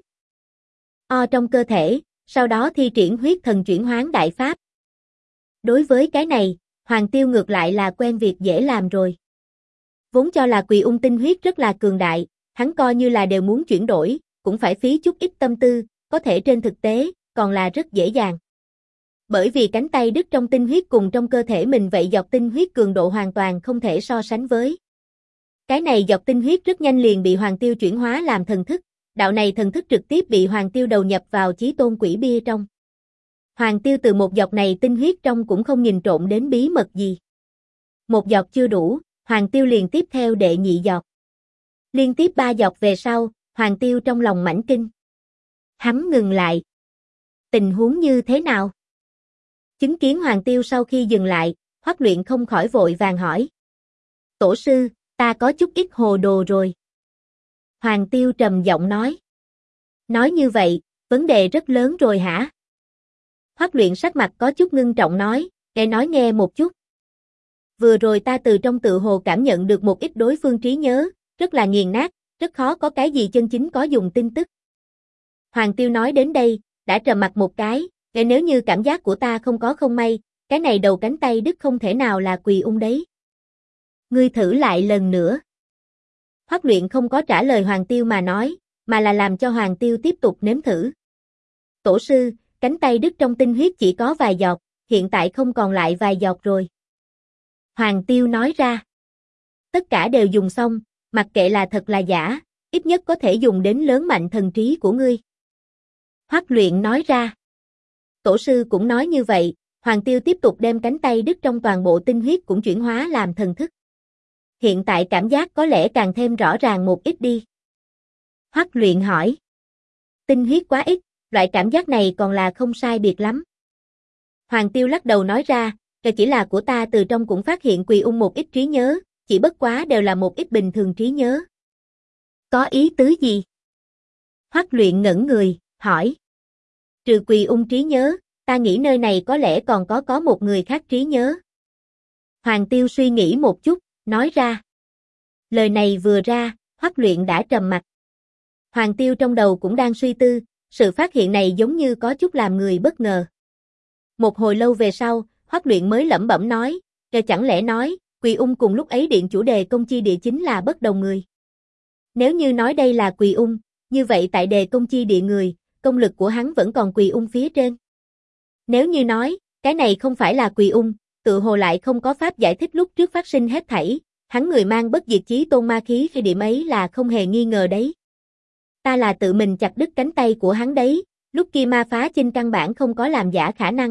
Trong cơ thể, sau đó thi triển huyết thần chuyển hoán đại pháp. Đối với cái này, Hoàng Tiêu ngược lại là quen việc dễ làm rồi. Vốn cho là Quỳ Ung tinh huyết rất là cường đại, hắn coi như là đều muốn chuyển đổi, cũng phải phí chút ít tâm tư, có thể trên thực tế, còn là rất dễ dàng. Bởi vì cánh tay đứt trong tinh huyết cùng trong cơ thể mình vậy giọt tinh huyết cường độ hoàn toàn không thể so sánh với. Cái này giọt tinh huyết rất nhanh liền bị Hoàng Tiêu chuyển hóa làm thần thức, đạo này thần thức trực tiếp bị Hoàng Tiêu đầu nhập vào chí tôn quỷ bia trong. Hoàng Tiêu từ một giọt này tinh huyết trong cũng không nhìn trộm đến bí mật gì. Một giọt chưa đủ, Hoàng Tiêu liền tiếp theo đệ nhị giọt. Liên tiếp 3 giọt về sau, Hoàng Tiêu trong lòng mãnh kinh. Hắn ngừng lại. Tình huống như thế nào? Chứng kiến Hoàng Tiêu sau khi dừng lại, Hoắc Luyện không khỏi vội vàng hỏi. Tổ sư, ta có chút ít hồ đồ rồi. Hoàng Tiêu trầm giọng nói. Nói như vậy, vấn đề rất lớn rồi hả? Hoắc Luyện sắc mặt có chút ngưng trọng nói, để nói nghe một chút. Vừa rồi ta từ trong tự hồ cảm nhận được một ít đối phương trí nhớ, rất là nghiền nát, rất khó có cái gì chân chính có dùng tin tức. Hoàng Tiêu nói đến đây, đã trầm mặt một cái, để nếu như cảm giác của ta không có không may, cái này đầu cánh tay đứt không thể nào là Quỳ Ung đấy. Ngươi thử lại lần nữa. Hoắc Luyện không có trả lời Hoàng Tiêu mà nói, mà là làm cho Hoàng Tiêu tiếp tục nếm thử. Tổ sư, cánh tay đứt trong tinh huyết chỉ có vài giọt, hiện tại không còn lại vài giọt rồi. Hoàng Tiêu nói ra. Tất cả đều dùng xong, mặc kệ là thật là giả, ít nhất có thể dùng đến lớn mạnh thần trí của ngươi. Hoắc Luyện nói ra. Tổ sư cũng nói như vậy, Hoàng Tiêu tiếp tục đem cánh tay đứt trong toàn bộ tinh huyết cũng chuyển hóa làm thần thức. Hiện tại cảm giác có lẽ càng thêm rõ ràng một ít đi. Hoắc Luyện hỏi. Tinh huyết quá ít, loại cảm giác này còn là không sai biệt lắm. Hoàng Tiêu lắc đầu nói ra, chỉ là của ta từ trong cũng phát hiện Quỳ Ung một ít trí nhớ, chỉ bất quá đều là một ít bình thường trí nhớ. Có ý tứ gì? Hoắc Luyện ngẩn người, hỏi. Trừ Quỳ Ung trí nhớ, ta nghĩ nơi này có lẽ còn có một người khác trí nhớ. Hoàng Tiêu suy nghĩ một chút, nói ra. Lời này vừa ra, Hoắc Luyện đã trầm mặt. Hoàng Tiêu trong đầu cũng đang suy tư, sự phát hiện này giống như có chút làm người bất ngờ. Một hồi lâu về sau, Hoắc Luyện mới lẩm bẩm nói, chẳng lẽ nói, Quỳ Ung cùng lúc ấy điện chủ đề công chi địa chính là bất đồng người. Nếu như nói đây là Quỳ Ung, như vậy tại đề công chi địa người, công lực của hắn vẫn còn Quỳ Ung phía trên. Nếu như nói, cái này không phải là Quỳ Ung, tự hồ lại không có pháp giải thích lúc trước phát sinh hết thảy, hắn người mang bất diệt chí tôn ma khí khi điểm ấy là không hề nghi ngờ đấy. Ta là tự mình chặt đứt cánh tay của hắn đấy, lúc kia ma phá chinh căn bản không có làm giả khả năng.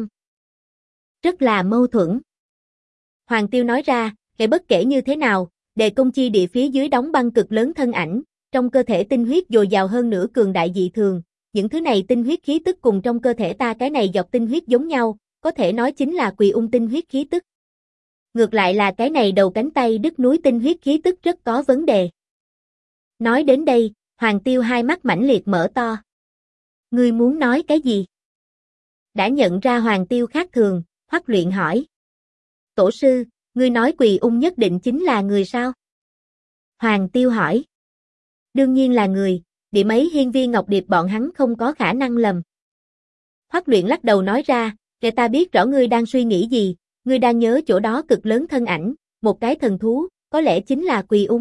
Rất là mâu thuẫn. Hoàng Tiêu nói ra, bất kể như thế nào, đề công chi địa phía dưới đóng băng cực lớn thân ảnh, trong cơ thể tinh huyết dồi dào hơn nữa cường đại dị thường, những thứ này tinh huyết khí tức cùng trong cơ thể ta cái này giọt tinh huyết giống nhau, có thể nói chính là Quỳ Ung tinh huyết khí tức. Ngược lại là cái này đầu cánh tay đứt núi tinh huyết khí tức rất có vấn đề. Nói đến đây, Hoàng Tiêu hai mắt mãnh liệt mở to. Ngươi muốn nói cái gì? Đã nhận ra Hoàng Tiêu khác thường, Hoắc Luyện hỏi. Tổ sư, ngươi nói Quỳ Ung nhất định chính là người sao? Hoàng Tiêu hỏi. Đương nhiên là người, điểm ấy hiên viên ngọc điệp bọn hắn không có khả năng lầm. Hoắc Luyện lắc đầu nói ra, để ta biết rõ ngươi đang suy nghĩ gì, ngươi đang nhớ chỗ đó cực lớn thân ảnh, một cái thần thú, có lẽ chính là Quỳ Ung.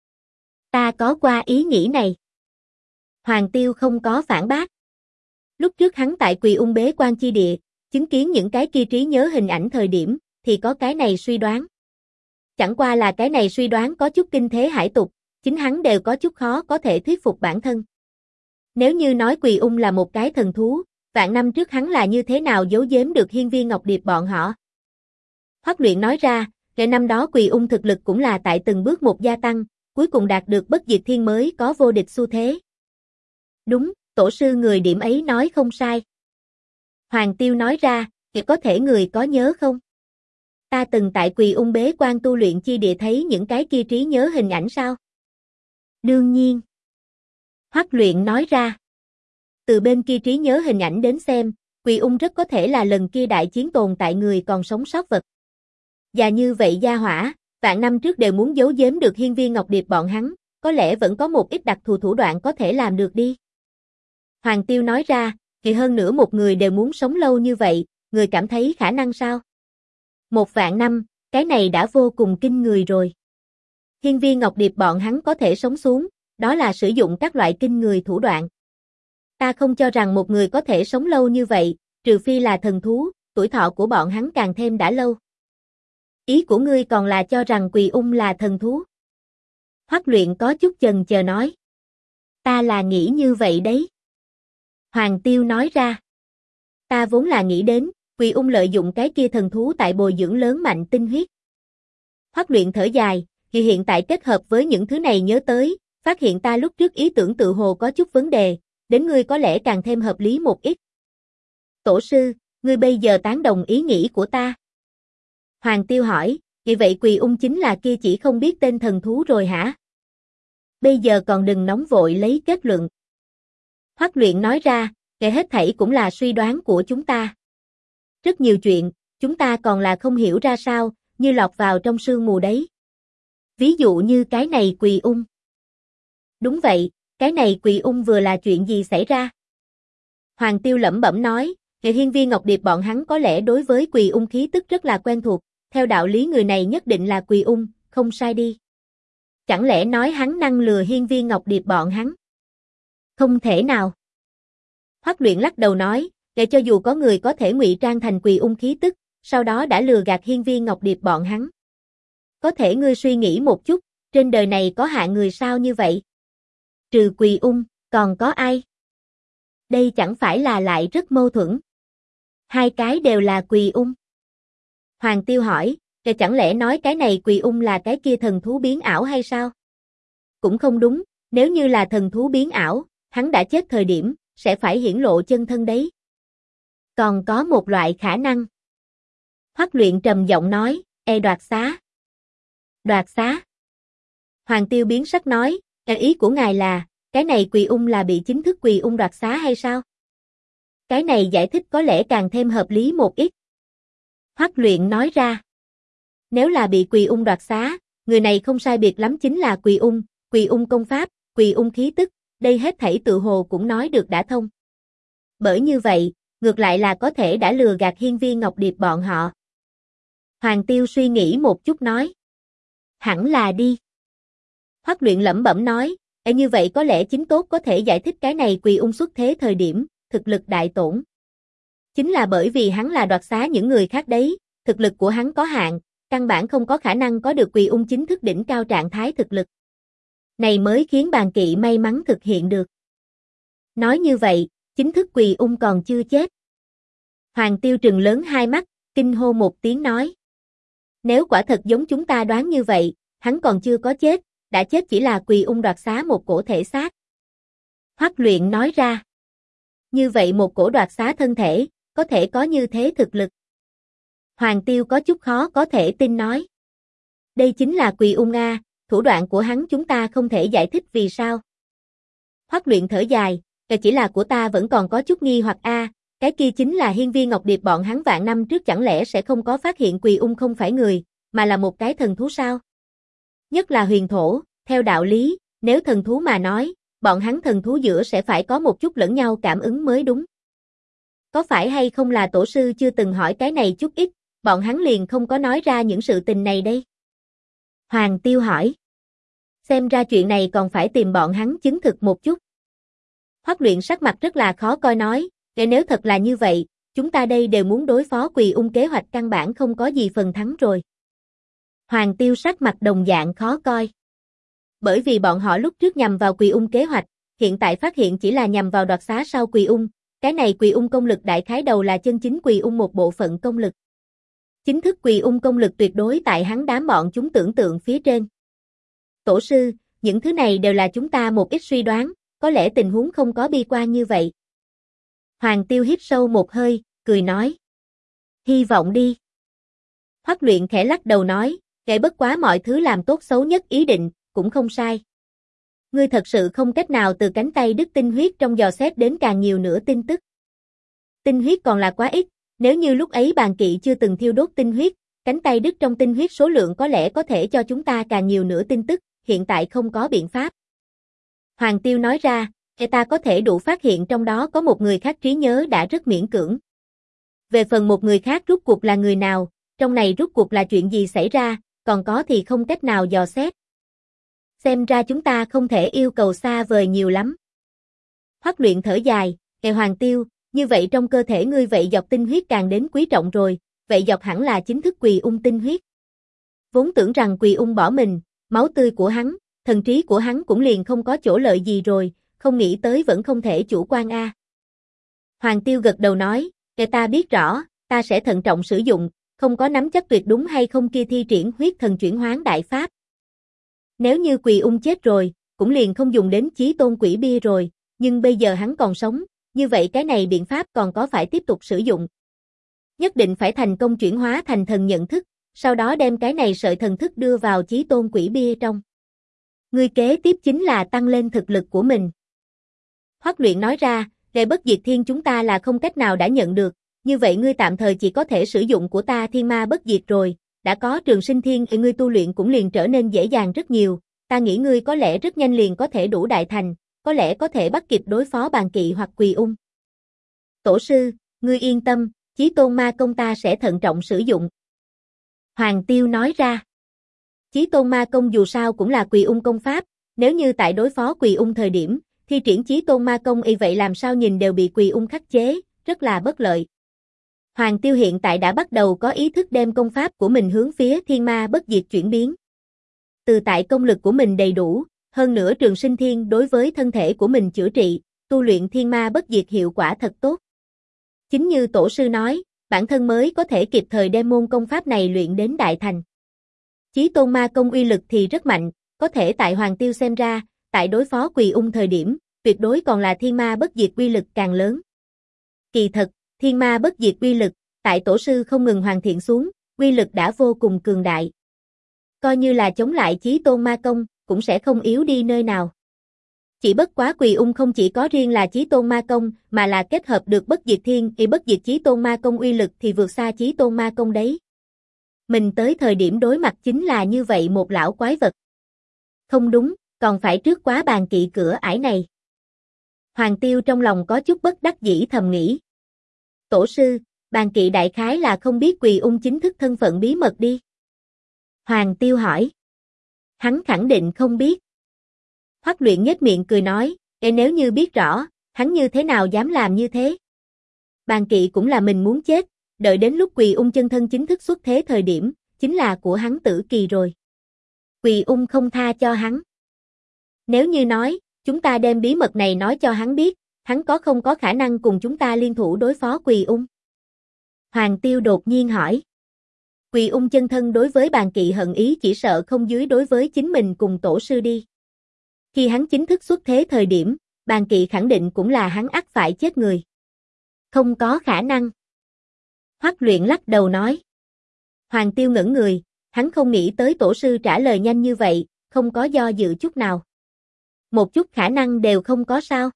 Ta có qua ý nghĩ này. Hoàng Tiêu không có phản bác. Lúc trước hắn tại Quỳ Ung bế quan chi địa, chứng kiến những cái kia trí nhớ hình ảnh thời điểm, thì có cái này suy đoán. Chẳng qua là cái này suy đoán có chút kinh thế hải tục, chính hắn đều có chút khó có thể thuyết phục bản thân. Nếu như nói Quỳ Ung là một cái thần thú, vạn năm trước hắn là như thế nào giấu giếm được hiên viên ngọc điệp bọn họ? Hoắc Luyện nói ra, kể năm đó Quỳ Ung thực lực cũng là tại từng bước một gia tăng, cuối cùng đạt được bất diệt thiên mới có vô địch xu thế. Đúng, tổ sư người điểm ấy nói không sai. Hoàng Tiêu nói ra, có thể người có nhớ không? Ta từng tại Quỳ Ung bế quan tu luyện chi địa thấy những cái kia trí nhớ hình ảnh sao? Đương nhiên. Hoắc Luyện nói ra. Từ bên kia trí nhớ hình ảnh đến xem, Quỳ Ung rất có thể là lần kia đại chiến tồn tại người còn sống sót vật. Và như vậy gia hỏa, vạn năm trước đều muốn giấu giếm được hiên viên ngọc điệp bọn hắn, có lẽ vẫn có một ít đặc thù thủ đoạn có thể làm được đi. Hoàng Tiêu nói ra, thì hơn nữa một người đều muốn sống lâu như vậy, người cảm thấy khả năng sao? 1.000 năm, cái này đã vô cùng kinh người rồi. Hiên viên ngọc điệp bọn hắn có thể sống xuống, đó là sử dụng các loại kinh người thủ đoạn. Ta không cho rằng một người có thể sống lâu như vậy, trừ phi là thần thú, tuổi thọ của bọn hắn càng thêm đã lâu. Ý của ngươi còn là cho rằng Quỳ Ung là thần thú? Hoắc Luyện có chút chần chờ nói. Ta là nghĩ như vậy đấy. Hoàng Tiêu nói ra. Ta vốn là nghĩ đến, Quỳ Ung lợi dụng cái kia thần thú tại bồi dưỡng lớn mạnh tinh huyết. Hoắc Luyện thở dài, thì hiện tại kết hợp với những thứ này nhớ tới, phát hiện ta lúc trước ý tưởng tự hồ có chút vấn đề, đến ngươi có lẽ càng thêm hợp lý một ít. Tổ sư, ngươi bây giờ tán đồng ý nghĩ của ta. Hoàng Tiêu hỏi, vậy Quỳ Ung chính là kia chỉ không biết tên thần thú rồi hả? Bây giờ còn đừng nóng vội lấy kết luận. Hoắc Luyện nói ra, kể hết thảy cũng là suy đoán của chúng ta. Rất nhiều chuyện, chúng ta còn là không hiểu ra sao, như lọt vào trong sương mù đấy. Ví dụ như cái này Quỳ Ung. Đúng vậy, cái này Quỳ Ung vừa là chuyện gì xảy ra? Hoàng Tiêu lẩm bẩm nói, Nghệ Hiên Viên Ngọc Điệp bọn hắn có lẽ đối với Quỳ Ung khí tức rất là quen thuộc, theo đạo lý người này nhất định là Quỳ Ung, không sai đi. Chẳng lẽ nói hắn năng lừa Hiên Viên Ngọc Điệp bọn hắn? Không thể nào. Hoắc Luyện lắc đầu nói, để cho dù có người có thể ngụy trang thành Quỳ Ung khí tức, sau đó đã lừa gạt Hiên Viên Ngọc Điệp bọn hắn. Có thể ngươi suy nghĩ một chút, trên đời này có hạng người sao như vậy? Trừ Quỳ Ung, còn có ai? Đây chẳng phải là lại rất mâu thuẫn. Hai cái đều là Quỳ Ung. Hoàng Tiêu hỏi, chẳng lẽ nói cái này Quỳ Ung là cái kia thần thú biến ảo hay sao? Cũng không đúng, nếu như là thần thú biến ảo, hắn đã chết thời điểm, sẽ phải hiển lộ chân thân đấy. Còn có một loại khả năng. Hoắc Luyện trầm giọng nói, đoạt xá. Đoạt xá. Hoàng Tiêu biến sắc nói, ý của ngài là, cái này Quỳ Ung là bị chính thức Quỳ Ung đoạt xá hay sao? Cái này giải thích có lẽ càng thêm hợp lý một ít. Hoắc Luyện nói ra, nếu là bị Quỳ Ung đoạt xá, người này không sai biệt lắm chính là Quỳ Ung công pháp, Quỳ Ung khí tức, đây hết thảy tự hồ cũng nói được đã thông. Bởi như vậy, ngược lại là có thể đã lừa gạt Hiên Viên Ngọc Điệp bọn họ. Hoàng Tiêu suy nghĩ một chút nói, hẳn là đi. Hoắc Luyện lẩm bẩm nói, như vậy có lẽ chính tốt có thể giải thích cái này Quỳ Ung xuất thế thời điểm, thực lực đại tổn. Chính là bởi vì hắn là đoạt xá những người khác đấy, thực lực của hắn có hạn, căn bản không có khả năng có được Quỳ Ung chính thức đỉnh cao trạng thái thực lực. Này mới khiến Bàn Kỵ may mắn thực hiện được. Nói như vậy, chính thức Quỳ Ung còn chưa chết. Hoàng Tiêu trừng lớn hai mắt, kinh hô một tiếng nói. Nếu quả thật giống chúng ta đoán như vậy, hắn còn chưa có chết, đã chết chỉ là Quỳ Ung đoạt xá một cổ thể xác. Hoắc Luyện nói ra. Như vậy một cổ đoạt xá thân thể, có thể có như thế thực lực. Hoàng Tiêu có chút khó có thể tin nói. Đây chính là Quỳ Ung a, thủ đoạn của hắn chúng ta không thể giải thích vì sao. Hoắc Luyện thở dài, chỉ là của ta vẫn còn có chút nghi hoặc a, cái kia chính là Hiên Viên Ngọc Điệp bọn hắn vạn năm trước chẳng lẽ sẽ không có phát hiện Quỳ Ung không phải người, mà là một cái thần thú sao? Nhất là huyền thổ, theo đạo lý, nếu thần thú mà nói, bọn hắn thần thú giữa sẽ phải có một chút lẫn nhau cảm ứng mới đúng. Có phải hay không là tổ sư chưa từng hỏi cái này chút ít, bọn hắn liền không có nói ra những sự tình này đây? Hoàng Tiêu hỏi. Xem ra chuyện này còn phải tìm bọn hắn chứng thực một chút. Hoắc Luyện sắc mặt rất là khó coi nói, nếu thật là như vậy, chúng ta đây đều muốn đối phó Quỳ Ung kế hoạch căn bản không có gì phần thắng rồi. Hoàng Tiêu sắc mặt đồng dạng khó coi. Bởi vì bọn họ lúc trước nhằm vào Quỳ Ung kế hoạch, hiện tại phát hiện chỉ là nhằm vào đoạt xá sau Quỳ Ung, cái này Quỳ Ung công lực đại khái đầu là chân chính Quỳ Ung một bộ phận công lực. Chính thức Quỳ Ung công lực tuyệt đối tại hắn đám bọn chúng tưởng tượng phía trên. Tổ sư, những thứ này đều là chúng ta một ít suy đoán, có lẽ tình huống không có bi quan như vậy. Hoàng Tiêu hít sâu một hơi, cười nói. Hy vọng đi. Hoắc Luyện khẽ lắc đầu nói, bất quá mọi thứ làm tốt xấu nhất ý định, cũng không sai. Ngươi thật sự không cách nào từ cánh tay đứt tinh huyết trong dò xét đến càng nhiều nữa tin tức. Tinh huyết còn là quá ít, nếu như lúc ấy Bàn Kỵ chưa từng thiêu đốt tinh huyết, cánh tay đứt trong tinh huyết số lượng có lẽ có thể cho chúng ta càng nhiều nữa tin tức, hiện tại không có biện pháp. Hoàng Tiêu nói ra, ta có thể đủ phát hiện trong đó có một người khác trí nhớ đã rất miễn cưỡng. Về phần một người khác rút cuộc là người nào, trong này rút cuộc là chuyện gì xảy ra, còn có thì không cách nào dò xét. Xem ra chúng ta không thể yêu cầu xa vời nhiều lắm. Hoắc Luyện thở dài, Hoàng Tiêu, như vậy trong cơ thể ngươi vậy dọc tinh huyết càng đến quý trọng rồi, vậy dọc hẳn là chính thức Quỳ Ung tinh huyết. Vốn tưởng rằng Quỳ Ung bỏ mình, máu tươi của hắn, thần trí của hắn cũng liền không có chỗ lợi gì rồi, không nghĩ tới vẫn không thể chủ quan a. Hoàng Tiêu gật đầu nói, ta biết rõ, ta sẽ thận trọng sử dụng, không có nắm chắc tuyệt đúng hay không kia thi triển huyết thần chuyển hoán đại pháp. Nếu như Quỳ Ung chết rồi, cũng liền không dùng đến chí tôn quỷ bia rồi, nhưng bây giờ hắn còn sống, như vậy cái này biện pháp còn có phải tiếp tục sử dụng. Nhất định phải thành công chuyển hóa thành thần nhận thức, sau đó đem cái này sợi thần thức đưa vào chí tôn quỷ bia trong. Ngươi kế tiếp chính là tăng lên thực lực của mình. Hoắc Luyện nói ra, để bất diệt thiên chúng ta là không cách nào đã nhận được, như vậy ngươi tạm thời chỉ có thể sử dụng của ta thiên ma bất diệt rồi, đã có trường sinh thiên thì ngươi tu luyện cũng liền trở nên dễ dàng rất nhiều, ta nghĩ ngươi có lẽ rất nhanh liền có thể đủ đại thành, có lẽ có thể bắt kịp đối phó Bàn Kỵ hoặc Quỳ Ung. Tổ sư, ngươi yên tâm, Chí Tôn Ma Công ta sẽ thận trọng sử dụng. Hoàng Tiêu nói ra. Chí Tôn Ma Công dù sao cũng là Quỳ Ung công pháp, nếu như tại đối phó Quỳ Ung thời điểm, thi triển Chí Tôn Ma Công y vậy làm sao nhìn đều bị Quỳ Ung khắc chế, rất là bất lợi. Hoàng Tiêu hiện tại đã bắt đầu có ý thức đem công pháp của mình hướng phía thiên ma bất diệt chuyển biến. Từ tại công lực của mình đầy đủ, hơn nữa trường sinh thiên đối với thân thể của mình chữa trị, tu luyện thiên ma bất diệt hiệu quả thật tốt. Chính như tổ sư nói, bản thân mới có thể kịp thời đem môn công pháp này luyện đến đại thành. Chí Tôn Ma Công uy lực thì rất mạnh, có thể tại Hoàng Tiêu xem ra, tại đối phó Quỳ Ung thời điểm, tuyệt đối còn là thiên ma bất diệt uy lực càng lớn. Kỳ thật, thiên ma bất diệt uy lực, tại tổ sư không ngừng hoàn thiện xuống, uy lực đã vô cùng cường đại. Coi như là chống lại Chí Tôn Ma Công, cũng sẽ không yếu đi nơi nào. Chỉ bất quá Quỳ Ung không chỉ có riêng là Chí Tôn Ma Công, mà là kết hợp được bất diệt thiên, bất diệt Chí Tôn Ma Công uy lực thì vượt xa Chí Tôn Ma Công đấy. Mình tới thời điểm đối mặt chính là như vậy một lão quái vật. Không đúng, còn phải trước quá Bàn Kỵ cửa ải này. Hoàng Tiêu trong lòng có chút bất đắc dĩ thầm nghĩ. Tổ sư, Bàn Kỵ đại khái là không biết Quỳ Ung chính thức thân phận bí mật đi. Hoàng Tiêu hỏi. Hắn khẳng định không biết. Hoắc Luyện nhếch miệng cười nói, nếu như biết rõ, hắn như thế nào dám làm như thế? Bàn Kỵ cũng là mình muốn chết, đợi đến lúc Quỳ Ung chân thân chính thức xuất thế thời điểm, chính là của hắn tử kỳ rồi. Quỳ Ung không tha cho hắn. Nếu như nói, chúng ta đem bí mật này nói cho hắn biết, hắn có không có khả năng cùng chúng ta liên thủ đối phó Quỳ Ung? Hoàng Tiêu đột nhiên hỏi. Quỳ Ung chân thân đối với Bàn Kỵ hận ý chỉ sợ không dưới đối với chính mình cùng tổ sư đi. Khi hắn chính thức xuất thế thời điểm, Bàn Kỵ khẳng định cũng là hắn ắt phải chết người. Không có khả năng. Hoắc Luyện lắc đầu nói. Hoàng Tiêu ngẩn người, hắn không nghĩ tới tổ sư trả lời nhanh như vậy, không có do dự chút nào. Một chút khả năng đều không có sao?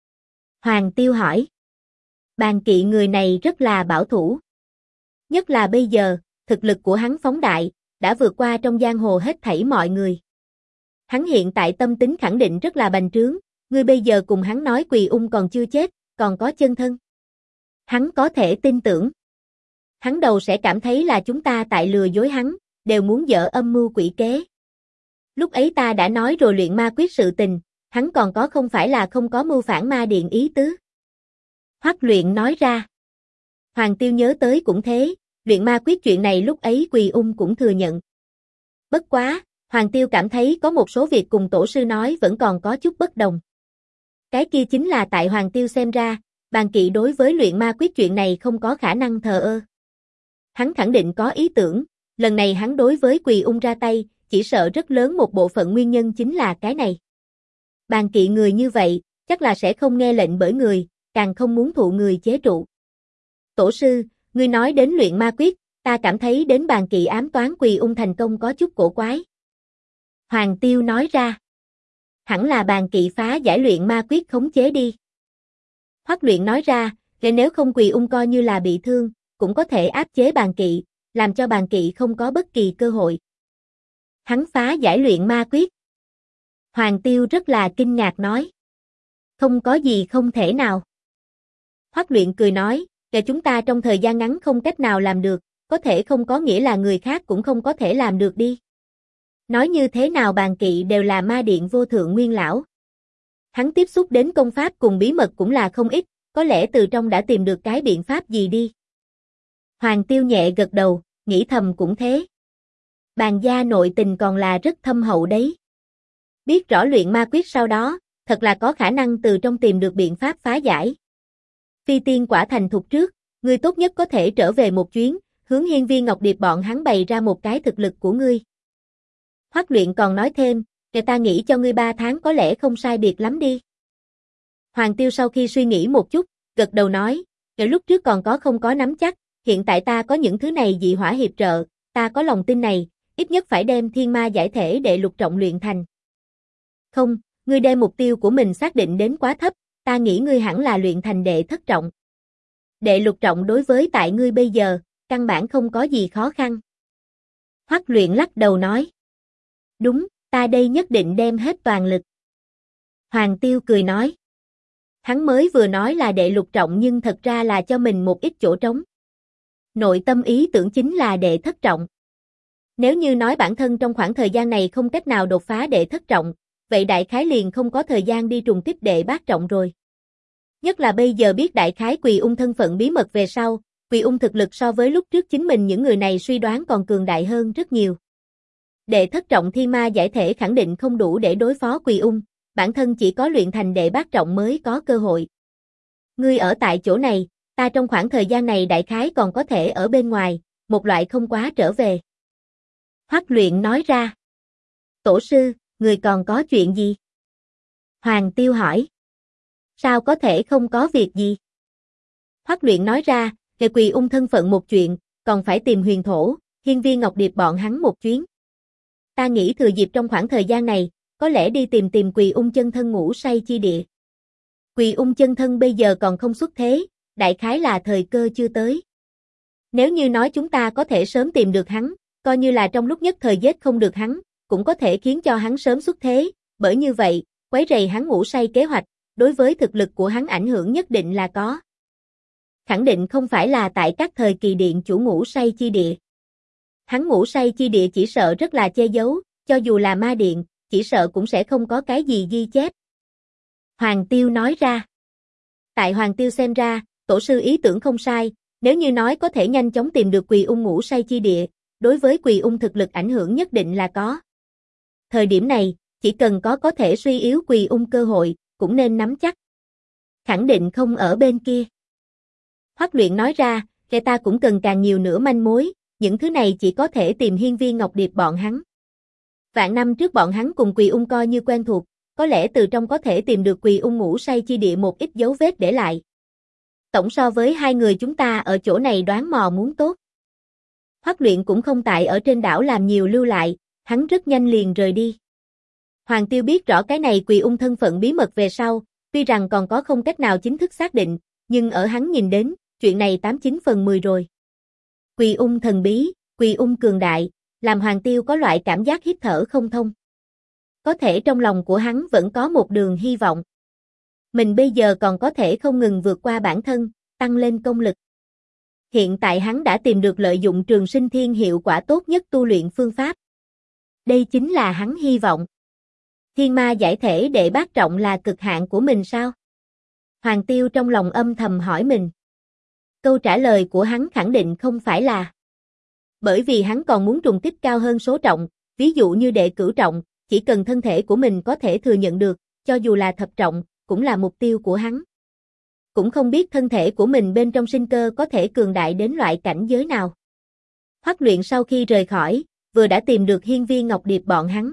Hoàng Tiêu hỏi. Bàn Kỵ người này rất là bảo thủ. Nhất là bây giờ, thực lực của hắn phóng đại, đã vượt qua trong giang hồ hết thảy mọi người. Hắn hiện tại tâm tính khẳng định rất là bành trướng, ngươi bây giờ cùng hắn nói Quỳ Ung còn chưa chết, còn có chân thân. Hắn có thể tin tưởng. Hắn đầu sẽ cảm thấy là chúng ta tại lừa dối hắn, đều muốn dở âm mưu quỷ kế. Lúc ấy ta đã nói rồi luyện ma quyết sự tình, hắn còn có không phải là không có mưu phản ma điện ý tứ. Hoắc Luyện nói ra. Hoàng Tiêu nhớ tới cũng thế, luyện ma quyết chuyện này lúc ấy Quỳ Ung cũng thừa nhận. Bất quá, Hoàng Tiêu cảm thấy có một số việc cùng tổ sư nói vẫn còn có chút bất đồng. Cái kia chính là tại Hoàng Tiêu xem ra, Bàn Kỵ đối với luyện ma quyết chuyện này không có khả năng thờ ơ. Hắn khẳng định có ý tưởng, lần này hắn đối với Quỳ Ung ra tay, chỉ sợ rất lớn một bộ phận nguyên nhân chính là cái này. Bàn Kỵ người như vậy, chắc là sẽ không nghe lệnh bởi người, càng không muốn thụ người chế trụ. Tổ sư, ngươi nói đến luyện ma quyết, ta cảm thấy đến Bàn Kỵ ám toán Quỳ Ung thành công có chút cổ quái. Hoàng Tiêu nói ra. Hẳn là Bàn Kỵ phá giải luyện ma quyết khống chế đi. Hoắc Luyện nói ra, nếu không Quỳ Ung coi như là bị thương, cũng có thể áp chế Bàn Kỵ, làm cho Bàn Kỵ không có bất kỳ cơ hội. Hắn phá giải luyện ma quyết. Hoàng Tiêu rất là kinh ngạc nói. Không có gì không thể nào. Hoắc Luyện cười nói, chúng ta trong thời gian ngắn không cách nào làm được, có thể không có nghĩa là người khác cũng không có thể làm được đi. Nói như thế nào Bàn Kỵ đều là ma điện vô thượng nguyên lão. Hắn tiếp xúc đến công pháp cùng bí mật cũng là không ít, có lẽ từ trong đã tìm được cái biện pháp gì đi. Hoàng Tiêu nhẹ gật đầu, nghĩ thầm cũng thế. Bàn gia nội tình còn là rất thâm hậu đấy. Biết rõ luyện ma quyết sau đó, thật là có khả năng từ trong tìm được biện pháp phá giải. Phi tiên quả thành thục trước, ngươi tốt nhất có thể trở về một chuyến, hướng Hiên Viên Ngọc Điệp bọn hắn bày ra một cái thực lực của ngươi. Hoắc Luyện còn nói thêm, người ta nghĩ cho ngươi 3 tháng có lẽ không sai biệt lắm đi. Hoàng Tiêu sau khi suy nghĩ một chút, gật đầu nói, lúc trước còn có không có nắm chắc, hiện tại ta có những thứ này dị hỏa hiệp trợ, ta có lòng tin này, ít nhất phải đem thiên ma giải thể đệ lục trọng luyện thành. Không, ngươi đem mục tiêu của mình xác định đến quá thấp, ta nghĩ ngươi hẳn là luyện thành đệ thất trọng. Đệ lục trọng đối với tại ngươi bây giờ, căn bản không có gì khó khăn. Hoắc Luyện lắc đầu nói. Đúng, ta đây nhất định đem hết toàn lực. Hoàng Tiêu cười nói. Hắn mới vừa nói là đệ lục trọng nhưng thật ra là cho mình một ít chỗ trống. Nội tâm ý tưởng chính là đệ thất trọng. Nếu như nói bản thân trong khoảng thời gian này không cách nào đột phá đệ thất trọng, vậy đại khái liền không có thời gian đi trùng kích đệ bát trọng rồi. Nhất là bây giờ biết đại khái Quỳ Ung thân phận bí mật về sau, Quỳ Ung thực lực so với lúc trước chính mình những người này suy đoán còn cường đại hơn rất nhiều. Đệ thất trọng thiên ma giải thể khẳng định không đủ để đối phó Quỳ Ung, bản thân chỉ có luyện thành đệ bát trọng mới có cơ hội. Ngươi ở tại chỗ này, ta trong khoảng thời gian này đại khái còn có thể ở bên ngoài, một loại không quá trở về. Hoắc Luyện nói ra. Tổ sư, người còn có chuyện gì? Hoàng Tiêu hỏi. Sao có thể không có việc gì? Hoắc Luyện nói ra, về Quỳ Ung thân phận một chuyện, còn phải tìm Huyền Thổ, Hiên Viên Ngọc Điệp bọn hắn một chuyến. Ta nghĩ thừa dịp trong khoảng thời gian này, có lẽ đi tìm Quỳ Ung chân thân ngủ say chi địa. Quỳ Ung chân thân bây giờ còn không xuất thế, đại khái là thời cơ chưa tới. Nếu như nói chúng ta có thể sớm tìm được hắn, coi như là trong lúc nhất thời giết không được hắn, cũng có thể khiến cho hắn sớm xuất thế, bởi như vậy, quấy rầy hắn ngủ say kế hoạch, đối với thực lực của hắn ảnh hưởng nhất định là có. Khẳng định không phải là tại các thời kỳ điện chủ ngủ say chi địa. Hắn ngủ say chi địa chỉ sợ rất là che giấu, cho dù là ma điện, chỉ sợ cũng sẽ không có cái gì ghi chép. Hoàng Tiêu nói ra. Tại Hoàng Tiêu xem ra, tổ sư ý tưởng không sai, nếu như nói có thể nhanh chóng tìm được Quỳ Ung ngủ say chi địa, đối với Quỳ Ung thực lực ảnh hưởng nhất định là có. Thời điểm này, chỉ cần có thể suy yếu Quỳ Ung cơ hội, cũng nên nắm chắc. Khẳng định không ở bên kia. Hoắc Luyện nói ra, kẻ ta cũng cần càng nhiều nữa manh mối, những thứ này chỉ có thể tìm Hiên Viên Ngọc Điệp bọn hắn. Vạn năm trước bọn hắn cùng Quỳ Ung coi như quen thuộc, có lẽ từ trong có thể tìm được Quỳ Ung ngủ say chi địa một ít dấu vết để lại. Tổng so với hai người chúng ta ở chỗ này đoán mò muốn tốt. Hoắc Luyện cũng không tại ở trên đảo làm nhiều lưu lại, hắn rất nhanh liền rời đi. Hoàng Tiêu biết rõ cái này Quỳ Ung thân phận bí mật về sau, tuy rằng còn có không cách nào chính thức xác định, nhưng ở hắn nhìn đến, chuyện này 89 phần 10 rồi. Quỳ Ung thần bí, Quỳ Ung cường đại, làm Hoàng Tiêu có loại cảm giác hít thở không thông. Có thể trong lòng của hắn vẫn có một đường hy vọng. Mình bây giờ còn có thể không ngừng vượt qua bản thân, tăng lên công lực. Hiện tại hắn đã tìm được lợi dụng trường sinh thiên hiệu quả tốt nhất tu luyện phương pháp. Đây chính là hắn hy vọng. Thiên ma giải thể đệ bát trọng là cực hạn của mình sao? Hoàng Tiêu trong lòng âm thầm hỏi mình. Câu trả lời của hắn khẳng định không phải là. Bởi vì hắn còn muốn trùng kích cao hơn số trọng, ví dụ như đệ cửu trọng, chỉ cần thân thể của mình có thể thừa nhận được, cho dù là thập trọng, cũng là mục tiêu của hắn. Cũng không biết thân thể của mình bên trong sinh cơ có thể cường đại đến loại cảnh giới nào. Hoắc Luyện sau khi rời khỏi, vừa đã tìm được Hiên Viên Ngọc Điệp bọn hắn.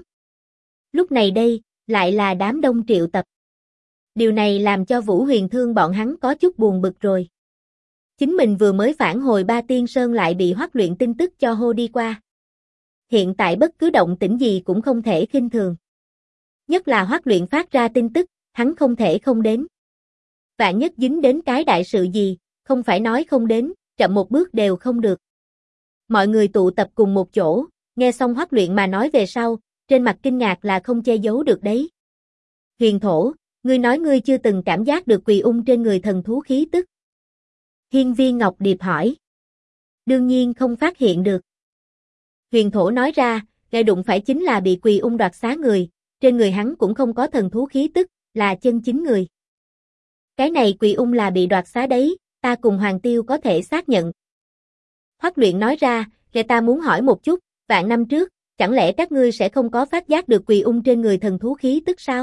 Lúc này đây, lại là đám đông triệu tập. Điều này làm cho Vũ Huyền Thương bọn hắn có chút buồn bực rồi. Chính mình vừa mới phản hồi Ba Tiên Sơn lại bị Hoắc Luyện tin tức cho hô đi qua. Hiện tại bất cứ động tĩnh gì cũng không thể khinh thường. Nhất là Hoắc Luyện phát ra tin tức, hắn không thể không đến. Vạn nhất dính đến cái đại sự gì, không phải nói không đến, chậm một bước đều không được. Mọi người tụ tập cùng một chỗ, nghe xong Hoắc Luyện mà nói về sau, trên mặt kinh ngạc là không che giấu được đấy. Huyền Thổ, ngươi nói ngươi chưa từng cảm giác được Quỳ Ung trên người thần thú khí tức. Hiên Viên Ngọc Điệp hỏi. Đương nhiên không phát hiện được. Huyền Thổ nói ra, gây đụng phải chính là bị Quỳ Ung đoạt xá người, trên người hắn cũng không có thần thú khí tức, là chân chính người. Cái này Quỳ Ung là bị đoạt xá đấy, ta cùng Hoàng Tiêu có thể xác nhận. Hoắc Luyện nói ra, gây ta muốn hỏi một chút, vạn năm trước, chẳng lẽ các ngươi sẽ không có phát giác được Quỳ Ung trên người thần thú khí tức sao?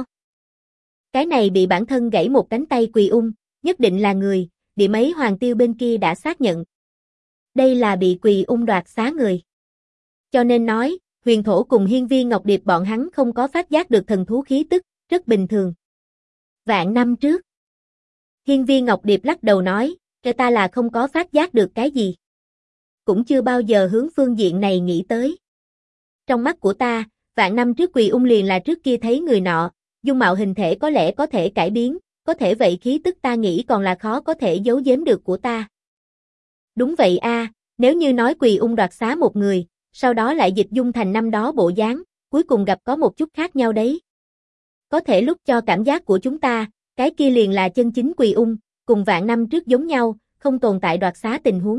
Cái này bị bản thân gãy một cánh tay Quỳ Ung, nhất định là người, điểm ấy Hoàng Tiêu bên kia đã xác nhận. Đây là bị Quỳ Ung đoạt xá người. Cho nên nói, Huyền Thổ cùng Hiên Viên Ngọc Điệp bọn hắn không có phát giác được thần thú khí tức, rất bình thường. Vạn năm trước. Hiên Viên Ngọc Điệp lắc đầu nói, cho ta là không có phát giác được cái gì. Cũng chưa bao giờ hướng phương diện này nghĩ tới. Trong mắt của ta, vạn năm trước Quỳ Ung liền là trước kia thấy người nọ, dung mạo hình thể có lẽ có thể cải biến, có thể vậy khí tức ta nghĩ còn là khó có thể giấu giếm được của ta. Đúng vậy a, nếu như nói Quỳ Ung đoạt xá một người, sau đó lại dịch dung thành năm đó bộ dáng, cuối cùng gặp có một chút khác nhau đấy. Có thể lúc cho cảm giác của chúng ta, cái kia liền là chân chính Quỳ Ung, cùng vạn năm trước giống nhau, không tồn tại đoạt xá tình huống.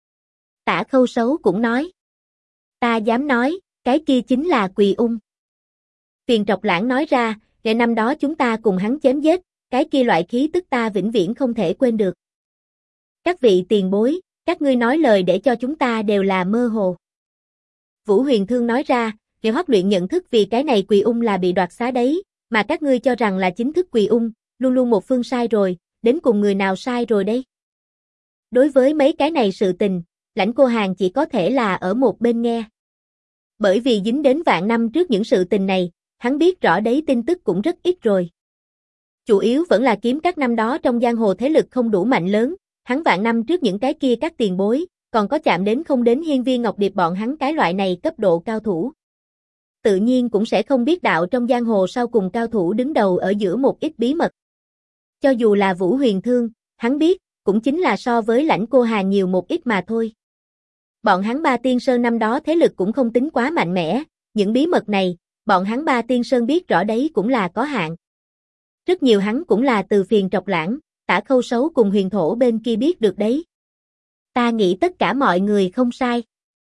Tả Khâu Sấu cũng nói. Ta dám nói, cái kia chính là Quỳ Ung. Phiền Trọc Lãng nói ra, ngày năm đó chúng ta cùng hắn chém giết, cái kia loại khí tức ta vĩnh viễn không thể quên được. Các vị tiền bối, các ngươi nói lời để cho chúng ta đều là mơ hồ. Vũ Huyền Thương nói ra, Nghệ Hoắc luyện nhận thức vì cái này Quỳ Ung là bị đoạt xá đấy, mà các ngươi cho rằng là chính thức Quỳ Ung, luôn luôn một phương sai rồi, đến cùng người nào sai rồi đây? Đối với mấy cái này sự tình, Lãnh Cô Hàn chỉ có thể là ở một bên nghe. Bởi vì dính đến vạn năm trước những sự tình này, hắn biết rõ đấy tin tức cũng rất ít rồi. Chủ yếu vẫn là kiếm các năm đó trong giang hồ thế lực không đủ mạnh lớn, hắn vạn năm trước những cái kia các tiền bối, còn có chạm đến không đến Hiên Viên Ngọc Điệp bọn hắn cái loại này cấp độ cao thủ. Tự nhiên cũng sẽ không biết đạo trong giang hồ sau cùng cao thủ đứng đầu ở giữa một ít bí mật. Cho dù là Vũ Huyền Thương, hắn biết, cũng chính là so với Lãnh Cô Hàn nhiều một ít mà thôi. Bọn hắn Ba Tiên Sơn năm đó thế lực cũng không tính quá mạnh mẽ, những bí mật này, bọn hắn Ba Tiên Sơn biết rõ đấy cũng là có hạn. Rất nhiều hắn cũng là từ Phiền Trọc Lãng, Tả Khâu Sấu cùng Huyền Thổ bên kia biết được đấy. Ta nghĩ tất cả mọi người không sai.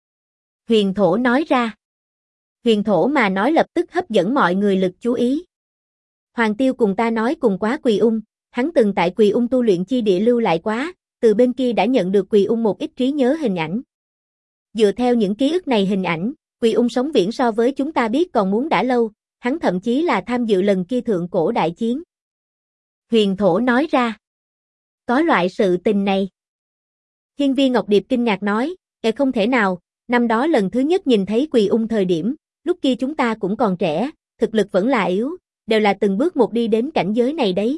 Huyền Thổ nói ra. Huyền Thổ mà nói lập tức hấp dẫn mọi người lực chú ý. Hoàng Tiêu cùng ta nói cùng quá Quỳ Ung, hắn từng tại Quỳ Ung tu luyện chi địa lưu lại quá, từ bên kia đã nhận được Quỳ Ung một ít trí nhớ hình ảnh. Dựa theo những ký ức này hình ảnh, Quỳ Ung sống viễn so với chúng ta biết còn muốn đã lâu, hắn thậm chí là tham dự lần kia thượng cổ đại chiến. Huyền Thổ nói ra. Có loại sự tình này. Hiên Viên Ngọc Điệp kinh ngạc nói, không thể nào, năm đó lần thứ nhất nhìn thấy Quỳ Ung thời điểm, lúc kia chúng ta cũng còn trẻ, thực lực vẫn là yếu, đều là từng bước một đi đến cảnh giới này đấy.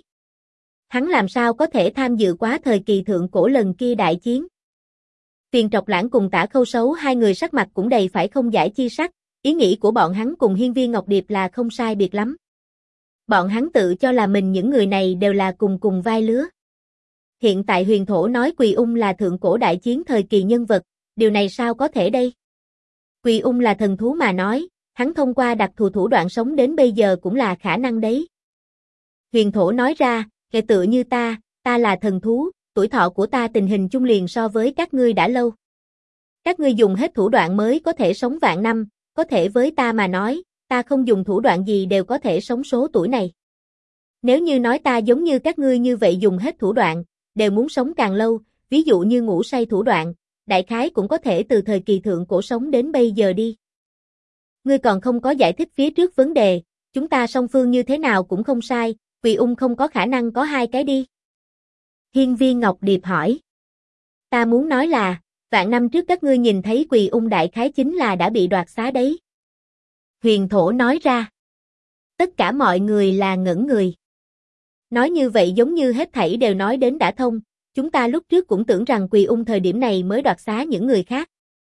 Hắn làm sao có thể tham dự quá thời kỳ thượng cổ lần kia đại chiến? Phiền Trọc Lãng cùng Tả Khâu Sấu hai người sắc mặt cũng đầy phải không giải chi sắc, ý nghĩ của bọn hắn cùng Hiên Viên Ngọc Điệp là không sai biệt lắm. Bọn hắn tự cho là mình những người này đều là cùng vai lứa. Hiện tại Huyền Thổ nói Quỳ Ung là thượng cổ đại chiến thời kỳ nhân vật, điều này sao có thể đây? Quỳ Ung là thần thú mà nói, hắn thông qua đặc thù thủ đoạn sống đến bây giờ cũng là khả năng đấy. Huyền Thổ nói ra, kể tựa như ta là thần thú, tuổi thọ của ta tình hình chung liền so với các ngươi đã lâu. Các ngươi dùng hết thủ đoạn mới có thể sống vạn năm, có thể với ta mà nói, ta không dùng thủ đoạn gì đều có thể sống số tuổi này. Nếu như nói ta giống như các ngươi như vậy dùng hết thủ đoạn, đều muốn sống càng lâu, ví dụ như ngủ say thủ đoạn, đại khái cũng có thể từ thời kỳ thượng cổ sống đến bây giờ đi. Ngươi còn không có giải thích phía trước vấn đề, chúng ta song phương như thế nào cũng không sai, Quỳ Ung không có khả năng có hai cái đi. Hiên Viên Ngọc Điệp hỏi. Ta muốn nói là, vạn năm trước các ngươi nhìn thấy Quỳ Ung đại khái chính là đã bị đoạt xá đấy. Huyền Thổ nói ra. Tất cả mọi người là ngẩn người. Nói như vậy giống như hết thảy đều nói đến đã thông, chúng ta lúc trước cũng tưởng rằng Quỳ Ung thời điểm này mới đoạt xá những người khác.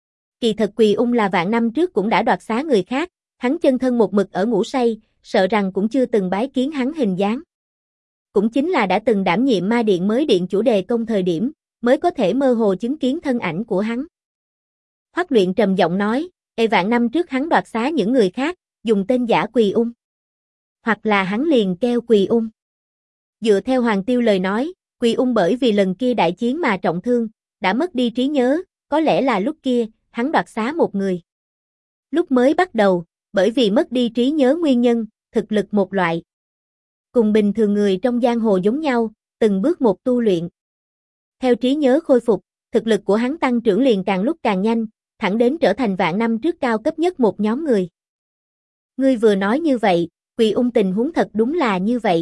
Kỳ thật Quỳ Ung là vạn năm trước cũng đã đoạt xá người khác, hắn chân thân một mực ở ngủ say, sợ rằng cũng chưa từng bái kiến hắn hình dáng. Cũng chính là đã từng đảm nhiệm ma điện mới điện chủ đề công thời điểm, mới có thể mơ hồ chứng kiến thân ảnh của hắn. Hoắc Luyện trầm giọng nói, vạn năm trước hắn đoạt xá những người khác, dùng tên giả Quỳ Ung. Hoặc là hắn liền kêu Quỳ Ung. Dựa theo Hoàng Tiêu lời nói, Quỳ Ung bởi vì lần kia đại chiến mà trọng thương, đã mất đi trí nhớ, có lẽ là lúc kia, hắn đoạt xá một người. Lúc mới bắt đầu, bởi vì mất đi trí nhớ nguyên nhân, thực lực một loại. Cùng bình thường người trong giang hồ giống nhau, từng bước một tu luyện. Theo trí nhớ khôi phục, thực lực của hắn tăng trưởng liền càng lúc càng nhanh, thẳng đến trở thành vạn năm trước cao cấp nhất một nhóm người. Ngươi vừa nói như vậy, Quỳ Ung tình huống thật đúng là như vậy.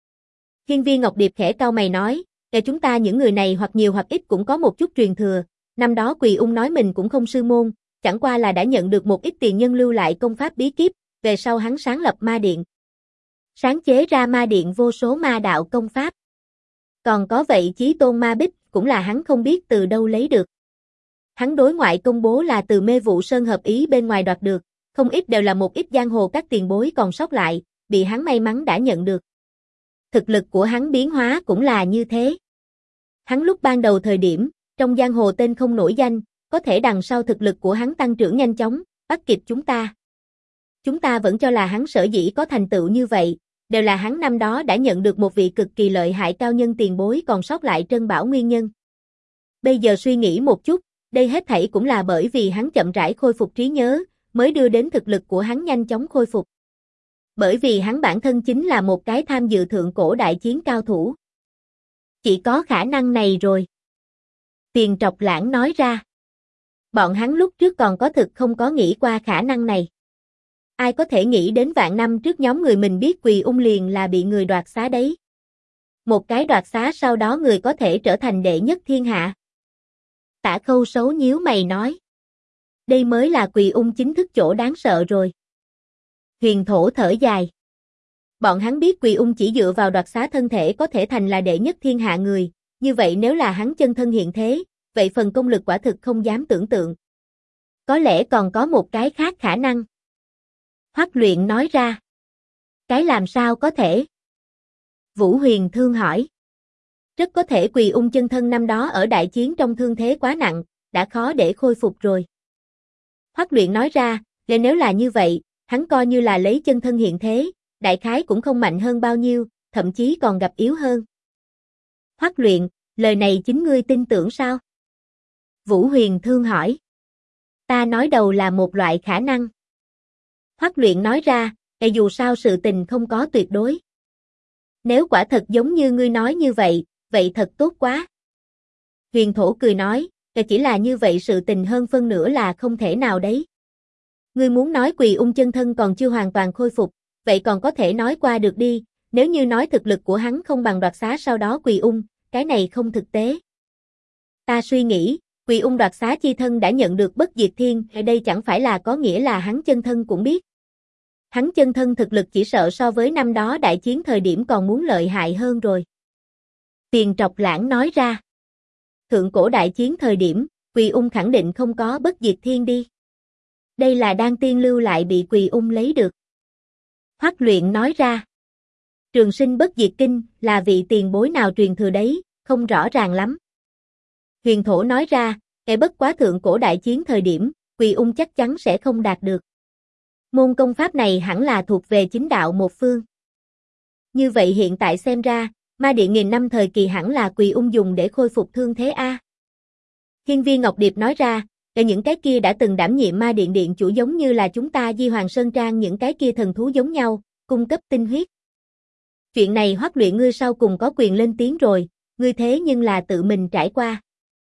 Hiên Viên Ngọc Điệp khẽ cau mày nói, chúng ta những người này hoặc nhiều hoặc ít cũng có một chút truyền thừa, năm đó Quỳ Ung nói mình cũng không sư môn, chẳng qua là đã nhận được một ít tiền nhân lưu lại công pháp bí kíp, về sau hắn sáng lập ma điện. Sáng chế ra ma điện vô số ma đạo công pháp. Còn có vậy Chí Tôn ma bích, cũng là hắn không biết từ đâu lấy được. Hắn đối ngoại công bố là từ Mê Vụ Sơn hợp ý bên ngoài đoạt được, không ít đều là một ít giang hồ các tiền bối còn sót lại, bị hắn may mắn đã nhận được. Thực lực của hắn biến hóa cũng là như thế. Hắn lúc ban đầu thời điểm, trong giang hồ tên không nổi danh, có thể đằng sau thực lực của hắn tăng trưởng nhanh chóng, bắt kịp chúng ta. Chúng ta vẫn cho là hắn sở dĩ có thành tựu như vậy, đều là hắn năm đó đã nhận được một vị cực kỳ lợi hại cao nhân tiền bối còn sót lại trân bảo nguyên nhân. Bây giờ suy nghĩ một chút, đây hết thảy cũng là bởi vì hắn chậm rãi khôi phục trí nhớ, mới đưa đến thực lực của hắn nhanh chóng khôi phục. Bởi vì hắn bản thân chính là một cái tham dự thượng cổ đại chiến cao thủ. Chỉ có khả năng này rồi. Tiền Trọc Lãng nói ra. Bọn hắn lúc trước còn có thực không có nghĩ qua khả năng này. Ai có thể nghĩ đến vạn năm trước nhóm người mình biết Quỳ Ung liền là bị người đoạt xá đấy. Một cái đoạt xá sau đó người có thể trở thành đệ nhất thiên hạ. Tả Khâu xấu nhíu mày nói. Đây mới là Quỳ Ung chính thức chỗ đáng sợ rồi. Huyền Thổ thở dài. Bọn hắn biết Quỳ Ung chỉ dựa vào đoạt xá thân thể có thể thành là đệ nhất thiên hạ người, như vậy nếu là hắn chân thân hiện thế, vậy phần công lực quả thực không dám tưởng tượng. Có lẽ còn có một cái khác khả năng. Hoắc Luyện nói ra. Cái làm sao có thể? Vũ Huyền Thương hỏi. Rất có thể Quỳ Ung chân thân năm đó ở đại chiến trong thương thế quá nặng, đã khó để khôi phục rồi. Hoắc Luyện nói ra, nếu là như vậy, hắn coi như là lấy chân thân hiện thế, đại khái cũng không mạnh hơn bao nhiêu, thậm chí còn gặp yếu hơn. Hoắc Luyện, lời này chính ngươi tin tưởng sao? Vũ Huyền Thương hỏi. Ta nói đầu là một loại khả năng. Hoắc Luyện nói ra, dù sao sự tình không có tuyệt đối. Nếu quả thật giống như ngươi nói như vậy thật tốt quá. Huyền Thổ cười nói, chỉ là như vậy sự tình hơn phân nửa là không thể nào đấy. Ngươi muốn nói Quỳ Ung chân thân còn chưa hoàn toàn khôi phục, vậy còn có thể nói qua được đi, nếu như nói thực lực của hắn không bằng đoạt xá sau đó Quỳ Ung, cái này không thực tế. Ta suy nghĩ, Quỳ Ung đoạt xá chi thân đã nhận được bất diệt thiên, ở đây chẳng phải là có nghĩa là hắn chân thân cũng biết. Hắn chân thân thực lực chỉ sợ so với năm đó đại chiến thời điểm còn muốn lợi hại hơn rồi. Tiền Trọc Lãng nói ra. Thượng cổ đại chiến thời điểm, Quỳ Ung khẳng định không có bất diệt thiên đi. Đây là đan tiên lưu lại bị Quỳ Ung lấy được. Hoắc Luyện nói ra. Trường sinh bất diệt kinh là vị tiền bối nào truyền thừa đấy, không rõ ràng lắm. Huyền Thổ nói ra, bất quá thượng cổ đại chiến thời điểm, Quỳ Ung chắc chắn sẽ không đạt được. Môn công pháp này hẳn là thuộc về chính đạo một phương. Như vậy hiện tại xem ra, ma điện nghìn năm thời kỳ hẳn là Quỳ Ung dùng để khôi phục thương thế A. Hiên Viên Ngọc Điệp nói ra, những cái kia đã từng đảm nhiệm ma điện điện chủ giống như là chúng ta Di Hoàng Sơn Trang những cái kia thần thú giống nhau, cung cấp tinh huyết. Chuyện này Hoắc Luyện ngươi sau cùng có quyền lên tiếng rồi, ngươi thế nhưng là tự mình trải qua.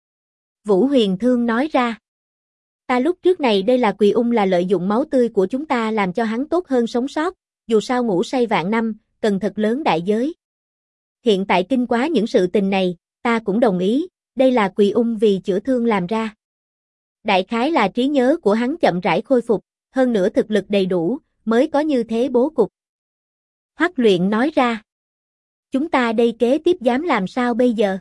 Vũ Huyền Thương nói ra. Ta lúc trước này đây là Quỳ Ung là lợi dụng máu tươi của chúng ta làm cho hắn tốt hơn sống sót, dù sao ngủ say vạn năm, cần thật lớn đại giới. Hiện tại kinh quá những sự tình này, ta cũng đồng ý, đây là Quỳ Ung vì chữa thương làm ra. Đại khái là trí nhớ của hắn chậm rãi khôi phục, hơn nữa thực lực đầy đủ, mới có như thế bố cục. Hoắc Luyện nói ra. Chúng ta đây kế tiếp dám làm sao bây giờ?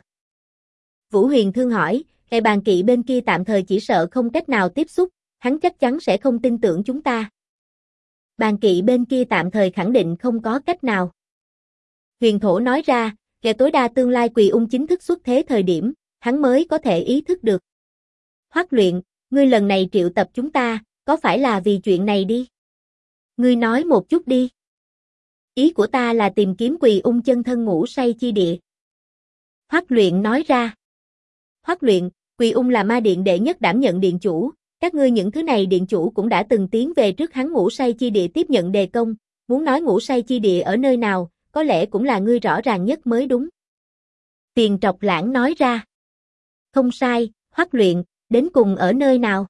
Vũ Huyền Thương hỏi, Bàn Kỵ bên kia tạm thời chỉ sợ không cách nào tiếp xúc, hắn chắc chắn sẽ không tin tưởng chúng ta. Bàn Kỵ bên kia tạm thời khẳng định không có cách nào. Huyền Thổ nói ra, tối đa tương lai Quỳ Ung chính thức xuất thế thời điểm, hắn mới có thể ý thức được. Hoắc Luyện, ngươi lần này triệu tập chúng ta, có phải là vì chuyện này đi? Ngươi nói một chút đi. Ý của ta là tìm kiếm Quỳ Ung chân thân ngủ say chi địa. Hoắc Luyện nói ra. Hoắc Luyện, Quỳ Ung là ma điện đệ nhất đảm nhận điện chủ, các ngươi những thứ này điện chủ cũng đã từng tiến về trước hắn ngủ say chi địa tiếp nhận đề công, muốn nói ngủ say chi địa ở nơi nào, có lẽ cũng là ngươi rõ ràng nhất mới đúng. Tiền Trọc Lãng nói ra. Không sai, Hoắc Luyện, đến cùng ở nơi nào?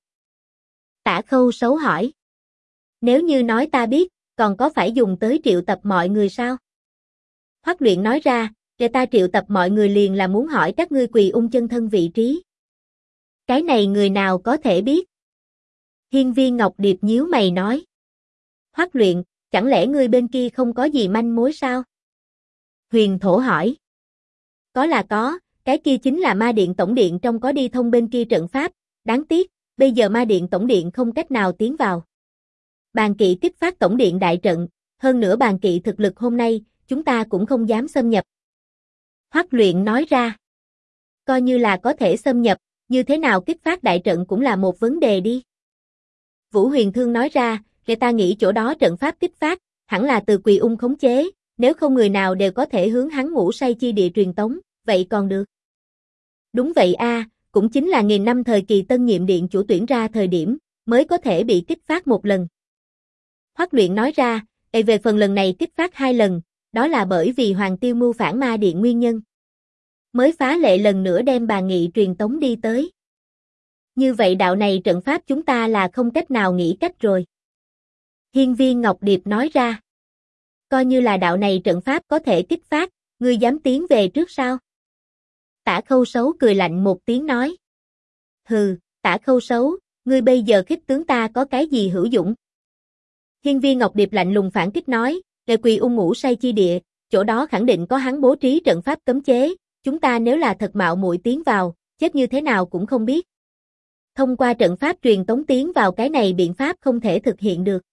Tả Khâu xấu hỏi. Nếu như nói ta biết, còn có phải dùng tới triệu tập mọi người sao? Hoắc Luyện nói ra, ta triệu tập mọi người liền là muốn hỏi các ngươi Quỳ Ung chân thân vị trí. Cái này người nào có thể biết? Hiên Viên Ngọc Điệp nhíu mày nói. Hoắc Luyện, chẳng lẽ ngươi bên kia không có gì manh mối sao? Huyền Thổ hỏi. Có là có, cái kia chính là ma điện tổng điện trong có đi thông bên kia trận pháp, đáng tiếc, bây giờ ma điện tổng điện không cách nào tiến vào. Bàn Kỵ kích phát tổng điện đại trận, hơn nữa bàn kỵ thực lực hôm nay, chúng ta cũng không dám xâm nhập. Hoắc Luyện nói ra. Coi như là có thể xâm nhập, như thế nào kích phát đại trận cũng là một vấn đề đi. Vũ Huyền Thương nói ra, người ta nghĩ chỗ đó trận pháp kích phát, hẳn là từ Quỳ Ung khống chế, nếu không người nào đều có thể hướng hắn ngủ say chi địa truyền tống, vậy còn được. Đúng vậy a, cũng chính là nghìn năm thời kỳ tân nhiệm điện chủ tuyển ra thời điểm, mới có thể bị kích phát một lần. Hoắc Luyện nói ra, về phần lần này kích phát 2 lần, đó là bởi vì Hoàng Tiêu mưu phản ma điện nguyên nhân. Mới phá lệ lần nữa đem bà Nghị truyền tống đi tới. Như vậy đạo này trận pháp chúng ta là không cách nào nghĩ cách rồi. Hiên Viên Ngọc Điệp nói ra. Coi như là đạo này trận pháp có thể kích phát, ngươi dám tiến về trước sao? Tả Khâu Sấu cười lạnh một tiếng nói. Hừ, Tả Khâu Sấu, ngươi bây giờ khích tướng ta có cái gì hữu dụng? Hiên Viên Ngọc Điệp lạnh lùng phản kích nói, Lệ Quỳ Ung ngủ say chi địa, chỗ đó khẳng định có hắn bố trí trận pháp cấm chế, chúng ta nếu là thật mạo muội tiến vào, chết như thế nào cũng không biết. Thông qua trận pháp truyền tống tiến vào cái này biện pháp không thể thực hiện được.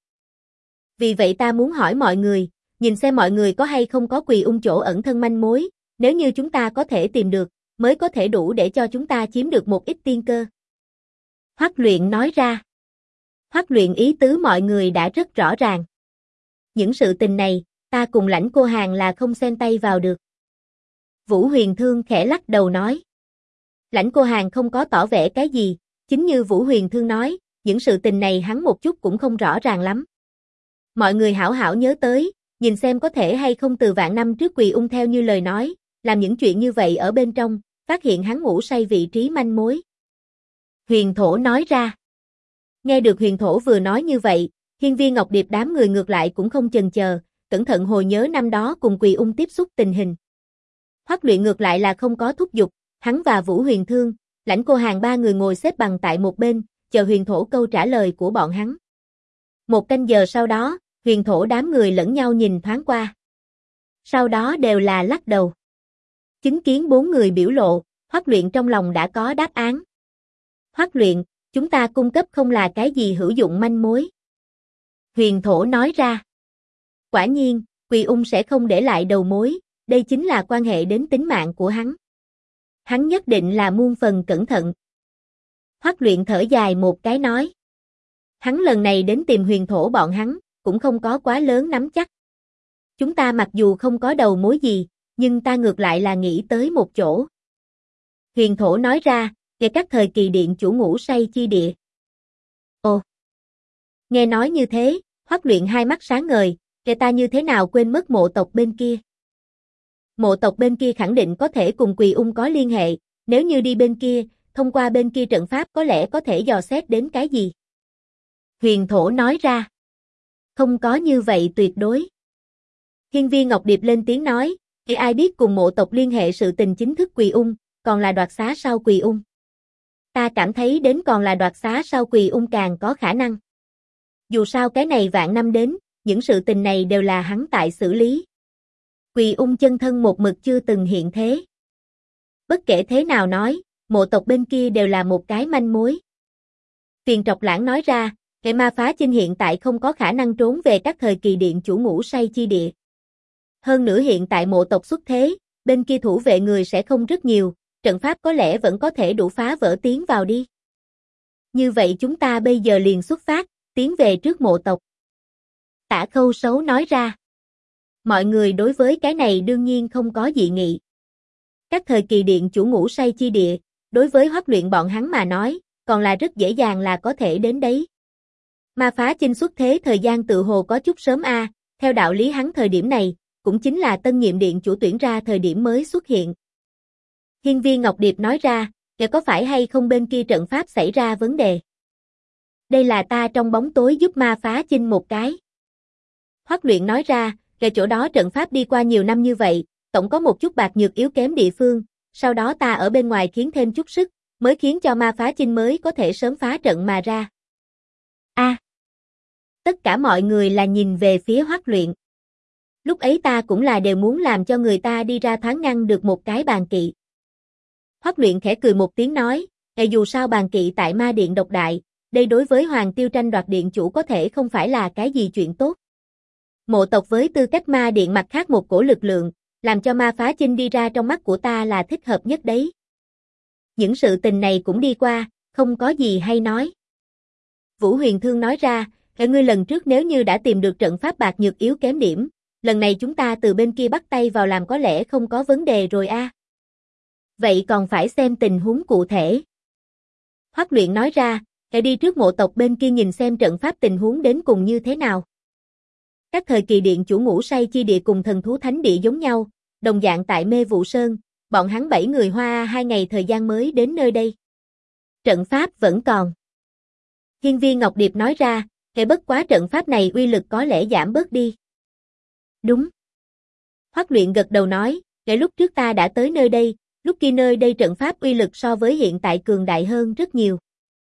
Vì vậy ta muốn hỏi mọi người, nhìn xem mọi người có hay không có Quỳ Ung chỗ ẩn thân manh mối, nếu như chúng ta có thể tìm được, mới có thể đủ để cho chúng ta chiếm được một ít tiên cơ. Hoắc Luyện nói ra. Hoắc Luyện ý tứ mọi người đã rất rõ ràng. Những sự tình này, ta cùng Lãnh Cô Hàn là không xen tay vào được. Vũ Huyền Thương khẽ lắc đầu nói. Lãnh Cô Hàn không có tỏ vẻ cái gì, chính như Vũ Huyền Thương nói, những sự tình này hắn một chút cũng không rõ ràng lắm. Mọi người hảo hảo nhớ tới, nhìn xem có thể hay không từ vạn năm trước Quỳ Ung theo như lời nói, làm những chuyện như vậy ở bên trong, phát hiện hắn ngủ say vị trí manh mối. Huyền Thổ nói ra. Nghe được Huyền Thổ vừa nói như vậy, Hiên Viên Ngọc Điệp đám người ngược lại cũng không chần chờ, cẩn thận hồi nhớ năm đó cùng Quỳ Ung tiếp xúc tình hình. Hoắc Luyện ngược lại là không có thúc giục, hắn và Vũ Huyền Thương, Lãnh Cô Hàn ba người ngồi xếp bằng tại một bên, chờ Huyền Thổ câu trả lời của bọn hắn. 1 canh giờ sau đó, Huyền Thổ đám người lẫn nhau nhìn thoáng qua. Sau đó đều là lắc đầu. Chứng kiến 4 người biểu lộ, Hoắc Luyện trong lòng đã có đáp án. Hoắc Luyện, chúng ta cung cấp không là cái gì hữu dụng manh mối. Huyền Thổ nói ra. Quả nhiên, Quỳ Ung sẽ không để lại đầu mối, đây chính là quan hệ đến tính mạng của hắn. Hắn nhất định là muôn phần cẩn thận. Hoắc Luyện thở dài một cái nói. Hắn lần này đến tìm Huyền Thổ bọn hắn, cũng không có quá lớn nắm chắc. Chúng ta mặc dù không có đầu mối gì, nhưng ta ngược lại là nghĩ tới một chỗ. Huyền Thổ nói ra, về các thời kỳ điện chủ ngủ say chi địa. Ồ! Nghe nói như thế, Hoắc Luyện hai mắt sáng ngời, kể ta như thế nào quên mất mộ tộc bên kia. Mộ tộc bên kia khẳng định có thể cùng Quỳ Ung có liên hệ, nếu như đi bên kia, thông qua bên kia trận pháp có lẽ có thể dò xét đến cái gì. Huyền Thổ nói ra. Không có như vậy tuyệt đối. Hiên Viên Ngọc Điệp lên tiếng nói, thì ai biết cùng mộ tộc liên hệ sự tình chính thức Quỳ Ung, còn là đoạt xá sau Quỳ Ung. Ta cảm thấy đến còn là đoạt xá sau Quỳ Ung càng có khả năng. Dù sao cái này vạn năm đến, những sự tình này đều là hắn tại xử lý. Quỳ Ung chân thân một mực chưa từng hiện thế. Bất kể thế nào nói, mộ tộc bên kia đều là một cái manh mối. Phiền Trọc Lãng nói ra, hệ ma phá chinh hiện tại không có khả năng trốn về các thời kỳ điện chủ ngủ say chi địa. Hơn nữa hiện tại mộ tộc xuất thế, bên kia thủ vệ người sẽ không rất nhiều, trận pháp có lẽ vẫn có thể đủ phá vỡ tiến vào đi. Như vậy chúng ta bây giờ liền xuất phát, tiến về trước mộ tộc. Tả Khâu Sấu nói ra. Mọi người đối với cái này đương nhiên không có dị nghị. Các thời kỳ điện chủ ngủ say chi địa, đối với Hoắc Luyện bọn hắn mà nói, còn là rất dễ dàng là có thể đến đấy. Ma phá chinh xuất thế thời gian tự hồ có chút sớm theo đạo lý hắn thời điểm này, cũng chính là tân nhiệm điện chủ tuyển ra thời điểm mới xuất hiện. Hiên Viên Ngọc Điệp nói ra, để có phải hay không bên kia trận pháp xảy ra vấn đề. Đây là ta trong bóng tối giúp ma phá chinh một cái. Hoắc Luyện nói ra, về chỗ đó trận pháp đi qua nhiều năm như vậy, tổng có một chút bạc nhược yếu kém địa phương, sau đó ta ở bên ngoài khiến thêm chút sức, mới khiến cho ma phá chinh mới có thể sớm phá trận mà ra. Tất cả mọi người là nhìn về phía Hoắc Luyện. Lúc ấy ta cũng là đều muốn làm cho người ta đi ra thoáng ngăn được một cái bàn kỵ. Hoắc Luyện khẽ cười một tiếng nói, dù sao bàn kỵ tại ma điện độc đại, đây đối với Hoàng Tiêu tranh đoạt điện chủ có thể không phải là cái gì chuyện tốt. Mộ tộc với tư cách ma điện mặt khác một cổ lực lượng, làm cho ma phá chinh đi ra trong mắt của ta là thích hợp nhất đấy. Những sự tình này cũng đi qua, không có gì hay nói. Vũ Huyền Thương nói ra, ngươi lần trước nếu như đã tìm được trận pháp bạc nhược yếu kém điểm, lần này chúng ta từ bên kia bắt tay vào làm có lẽ không có vấn đề rồi a. Vậy còn phải xem tình huống cụ thể. Hoắc Luyện nói ra, đi trước mộ tộc bên kia nhìn xem trận pháp tình huống đến cùng như thế nào. Các thời kỳ điện chủ ngũ say chi địa cùng thần thú thánh địa giống nhau, đồng dạng tại Mê Vụ Sơn, bọn hắn 7 người hoa 2 ngày thời gian mới đến nơi đây. Trận pháp vẫn còn. Hiên Viên Ngọc Điệp nói ra, bất quá trận pháp này uy lực có lẽ giảm bớt đi. Đúng. Hoắc Luyện gật đầu nói, lúc trước ta đã tới nơi đây, lúc kia nơi đây trận pháp uy lực so với hiện tại cường đại hơn rất nhiều.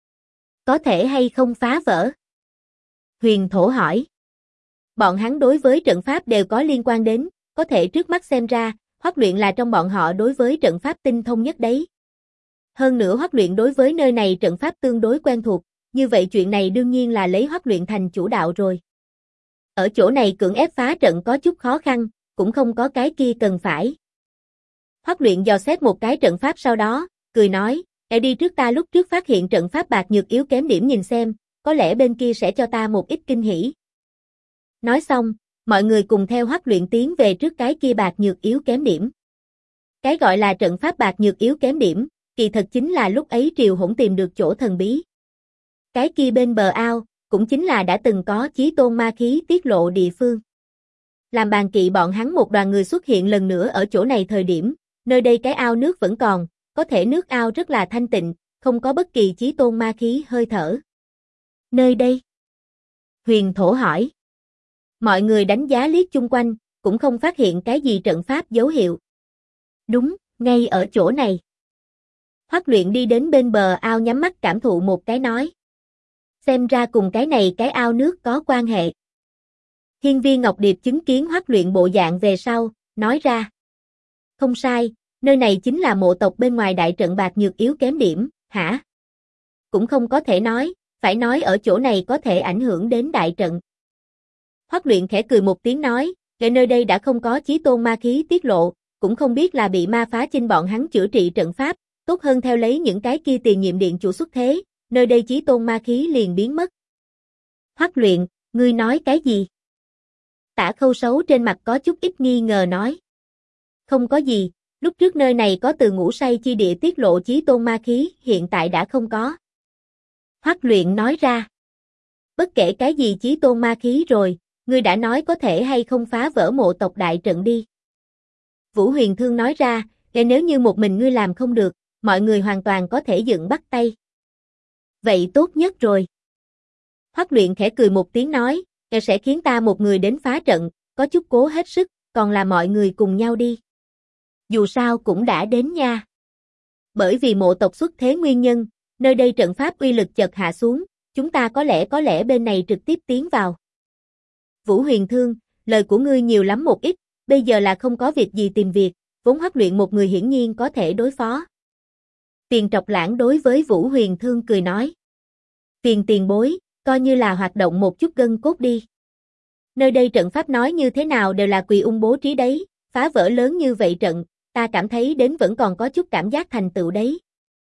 Có thể hay không phá vỡ? Huyền Thổ hỏi. Bọn hắn đối với trận pháp đều có liên quan đến, có thể trước mắt xem ra, Hoắc Luyện là trong bọn họ đối với trận pháp tinh thông nhất đấy. Hơn nữa Hoắc Luyện đối với nơi này trận pháp tương đối quen thuộc, như vậy chuyện này đương nhiên là lấy Hoắc Luyện thành chủ đạo rồi. Ở chỗ này cưỡng ép phá trận có chút khó khăn, cũng không có cái kia cần phải. Hoắc Luyện dò xét một cái trận pháp sau đó, cười nói, đi trước ta lúc trước phát hiện trận pháp bạc nhược yếu kém điểm nhìn xem, có lẽ bên kia sẽ cho ta một ít kinh hỉ. Nói xong, mọi người cùng theo Hoắc Luyện tiến về trước cái kia bạc nhược yếu kém điểm. Cái gọi là trận pháp bạc nhược yếu kém điểm, kỳ thật chính là lúc ấy Triều Hỗn tìm được chỗ thần bí. Cái kia bên bờ ao, cũng chính là đã từng có chí tôn ma khí tiết lộ địa phương. Làm bàn kỵ bọn hắn một đoàn người xuất hiện lần nữa ở chỗ này thời điểm, nơi đây cái ao nước vẫn còn, có thể nước ao rất là thanh tịnh, không có bất kỳ chí tôn ma khí hơi thở. Nơi đây? Huyền Thổ hỏi. Mọi người đánh giá liếc chung quanh, cũng không phát hiện cái gì trận pháp dấu hiệu. Đúng, ngay ở chỗ này. Hoắc Luyện đi đến bên bờ ao nhắm mắt cảm thụ một cái nói. Xem ra cùng cái này cái ao nước có quan hệ. Hiên Viên Ngọc Điệp chứng kiến Hoắc Luyện bộ dạng về sau, nói ra. Không sai, nơi này chính là mộ tộc bên ngoài đại trận bạc nhược yếu kém điểm, hả? Cũng không có thể nói, phải nói ở chỗ này có thể ảnh hưởng đến đại trận. Hoắc Luyện khẽ cười một tiếng nói, nơi đây đã không có chí tôn ma khí tiết lộ, cũng không biết là bị ma phá chinh bọn hắn chữa trị trận pháp, tốt hơn theo lấy những cái kia tiền nhiệm điện chủ xuất thế, nơi đây chí tôn ma khí liền biến mất. Hoắc Luyện, ngươi nói cái gì? Tả Khâu Sấu trên mặt có chút ít nghi ngờ nói. Không có gì, lúc trước nơi này có từ ngũ say chi địa tiết lộ chí tôn ma khí, hiện tại đã không có. Hoắc Luyện nói ra. Bất kể cái gì chí tôn ma khí rồi, ngươi đã nói có thể hay không phá vỡ mộ tộc đại trận đi. Vũ Huyền Thương nói ra, nếu như một mình ngươi làm không được, mọi người hoàn toàn có thể dựng bắt tay. Vậy tốt nhất rồi. Hoắc Luyện khẽ cười một tiếng nói, sẽ khiến ta một người đến phá trận, có chút cố hết sức, còn là mọi người cùng nhau đi. Dù sao cũng đã đến nha. Bởi vì mộ tộc xuất thế nguyên nhân, nơi đây trận pháp uy lực chợt hạ xuống, chúng ta có lẽ bên này trực tiếp tiến vào. Vũ Huyền Thương, lời của ngươi nhiều lắm một ít, bây giờ là không có việc gì tìm việc, vốn Hoắc Luyện một người hiển nhiên có thể đối phó. Tiền Trọc Lãng đối với Vũ Huyền Thương cười nói. Tiền bối, coi như là hoạt động một chút gân cốt đi. Nơi đây trận pháp nói như thế nào đều là Quỳ Ung bố trí đấy, phá vỡ lớn như vậy trận, ta cảm thấy đến vẫn còn có chút cảm giác thành tựu đấy.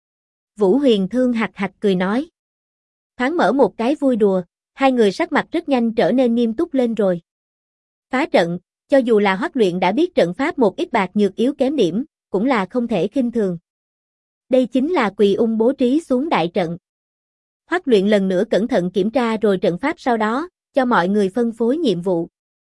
Vũ Huyền Thương hạch hạch cười nói. Thoáng mở một cái vui đùa, hai người sắc mặt rất nhanh trở nên nghiêm túc lên rồi. Phá trận, cho dù là Hoắc Luyện đã biết trận pháp một ít bạc nhược yếu kém điểm, cũng là không thể khinh thường. Đây chính là Quỳ Ung bố trí xuống đại trận. Hoắc Luyện lần nữa cẩn thận kiểm tra rồi trận pháp sau đó, cho mọi người phân phối nhiệm vụ.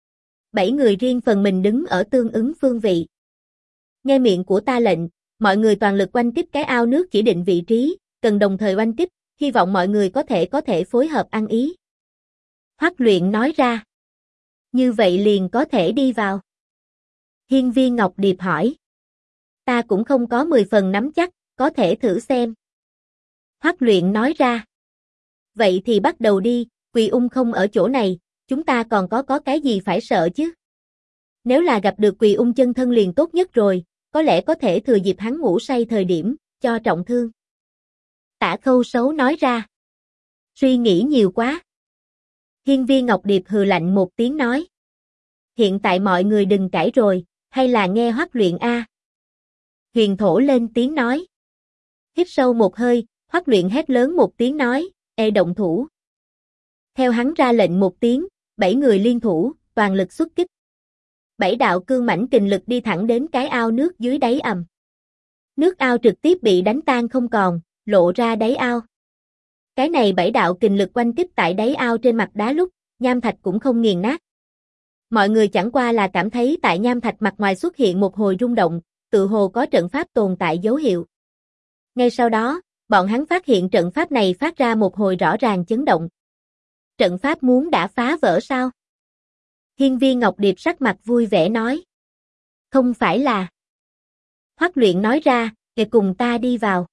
7 người riêng phần mình đứng ở tương ứng phương vị. Nghe miệng của ta lệnh, mọi người toàn lực oanh kích cái ao nước chỉ định vị trí, cần đồng thời oanh kích, hy vọng mọi người có thể phối hợp ăn ý. Hoắc Luyện nói ra. Như vậy liền có thể đi vào. Hiên Viên Ngọc Điệp hỏi. Ta cũng không có 10 phần nắm chắc, có thể thử xem. Hoắc Luyện nói ra. Vậy thì bắt đầu đi, Quỳ Ung không ở chỗ này, chúng ta còn có cái gì phải sợ chứ? Nếu là gặp được Quỳ Ung chân thân liền tốt nhất rồi, có lẽ có thể thừa dịp hắn ngủ say thời điểm, cho trọng thương. Tả Khâu Sấu nói ra. Suy nghĩ nhiều quá. Hiên Viên Ngọc Điệp hừ lạnh một tiếng nói. Hiện tại mọi người đừng cãi rồi, hay là nghe Hoắc Luyện a. Huyền Thổ lên tiếng nói. Hít sâu một hơi, Hoắc Luyện hét lớn một tiếng nói, ê động thủ. Theo hắn ra lệnh một tiếng, 7 người liên thủ, toàn lực xuất kích. 7 đạo cương mãnh kình lực đi thẳng đến cái ao nước dưới đáy ầm. Nước ao trực tiếp bị đánh tan không còn, lộ ra đáy ao. Cái này 7 đạo kình lực quanh kích tại đáy ao trên mặt đá lúc, nham thạch cũng không nghiền nát. Mọi người chẳng qua là cảm thấy tại nham thạch mặt ngoài xuất hiện một hồi rung động, tự hồ có trận pháp tồn tại dấu hiệu. Ngay sau đó, bọn hắn phát hiện trận pháp này phát ra một hồi rõ ràng chấn động. Trận pháp muốn đã phá vỡ sao? Hiên Viên Ngọc Điệp sắc mặt vui vẻ nói. Không phải là. Hoắc Luyện nói ra, kể cùng ta đi vào.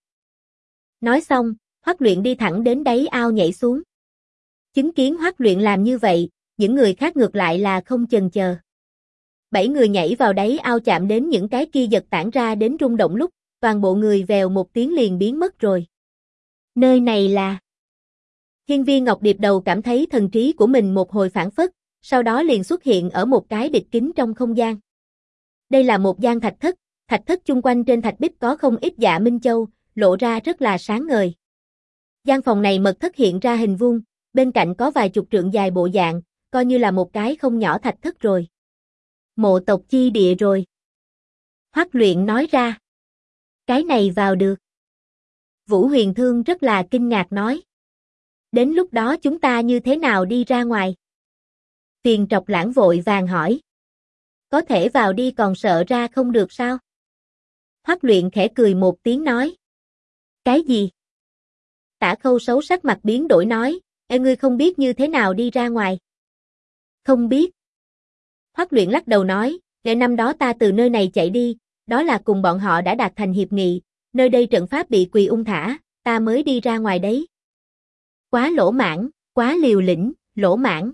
Nói xong, Hoắc Luyện đi thẳng đến đáy ao nhảy xuống. Chứng kiến Hoắc Luyện làm như vậy, những người khác ngược lại là không chần chờ. 7 người nhảy vào đáy ao chạm đến những cái kia giật tản ra đến rung động lúc, toàn bộ người vèo một tiếng liền biến mất rồi. Nơi này là... Hiên Viên Ngọc Điệp đầu cảm thấy thần trí của mình một hồi phản phất, sau đó liền xuất hiện ở một cái địch kính trong không gian. Đây là một gian thạch thất chung quanh trên thạch bích có không ít dạ minh châu, lộ ra rất là sáng ngời. Gian phòng này mật thất hiện ra hình vuông, bên cạnh có vài chục trượng dài bộ dạng, coi như là một cái không nhỏ thạch thất rồi. Mộ tộc chi địa rồi. Hoắc Luyện nói ra. Cái này vào được. Vũ Huyền Thương rất là kinh ngạc nói. Đến lúc đó chúng ta như thế nào đi ra ngoài? Tiền Trọc Lãng vội vàng hỏi. Có thể vào đi còn sợ ra không được sao? Hoắc Luyện khẽ cười một tiếng nói. Cái gì? Tả Khâu xấu sắc mặt biến đổi nói, ngươi không biết như thế nào đi ra ngoài. Không biết. Hoắc Luyện lắc đầu nói, năm đó ta từ nơi này chạy đi, đó là cùng bọn họ đã đạt thành hiệp nghị, nơi đây trận pháp bị Quỳ Ung thả, ta mới đi ra ngoài đấy. Quá lỗ mãng, quá liều lĩnh, lỗ mãng.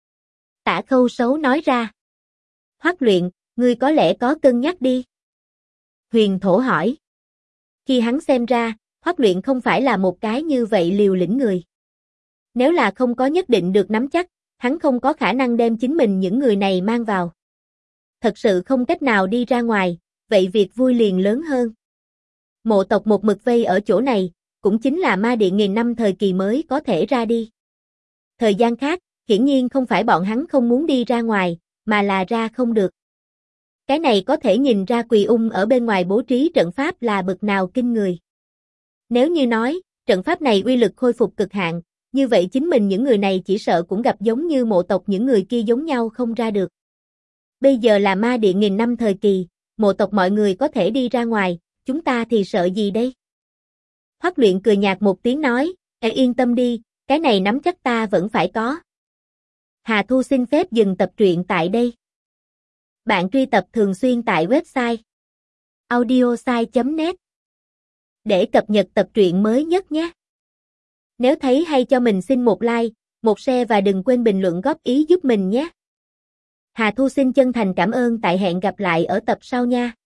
Tả Khâu xấu nói ra. Hoắc Luyện, ngươi có lẽ có cân nhắc đi. Huyền Thổ hỏi. Khi hắn xem ra, Hoắc Luyện không phải là một cái như vậy liều lĩnh người. Nếu là không có nhất định được nắm chắc, hắn không có khả năng đem chính mình những người này mang vào. Thật sự không cách nào đi ra ngoài, vậy việc vui liền lớn hơn. Mộ tộc một mực vây ở chỗ này, cũng chính là ma điện nghìn năm thời kỳ mới có thể ra đi. Thời gian khác, hiển nhiên không phải bọn hắn không muốn đi ra ngoài, mà là ra không được. Cái này có thể nhìn ra Quỳ Ung ở bên ngoài bố trí trận pháp là bực nào kinh người. Nếu như nói, trận pháp này uy lực khôi phục cực hạn, như vậy chính mình những người này chỉ sợ cũng gặp giống như mộ tộc những người kia giống nhau không ra được. Bây giờ là ma điện nghìn năm thời kỳ, mộ tộc mọi người có thể đi ra ngoài, chúng ta thì sợ gì đây? Hoắc Luyện cười nhạt một tiếng nói, yên tâm đi, cái này nắm chắc ta vẫn phải có. Hà Thu xin phép dừng tập truyện tại đây. Bạn truy cập thường xuyên tại website audiosai.net để cập nhật tập truyện mới nhất nhé. Nếu thấy hay cho mình xin một like, một share và đừng quên bình luận góp ý giúp mình nhé. Hà Thu xin chân thành cảm ơn, tại hẹn gặp lại ở tập sau nha.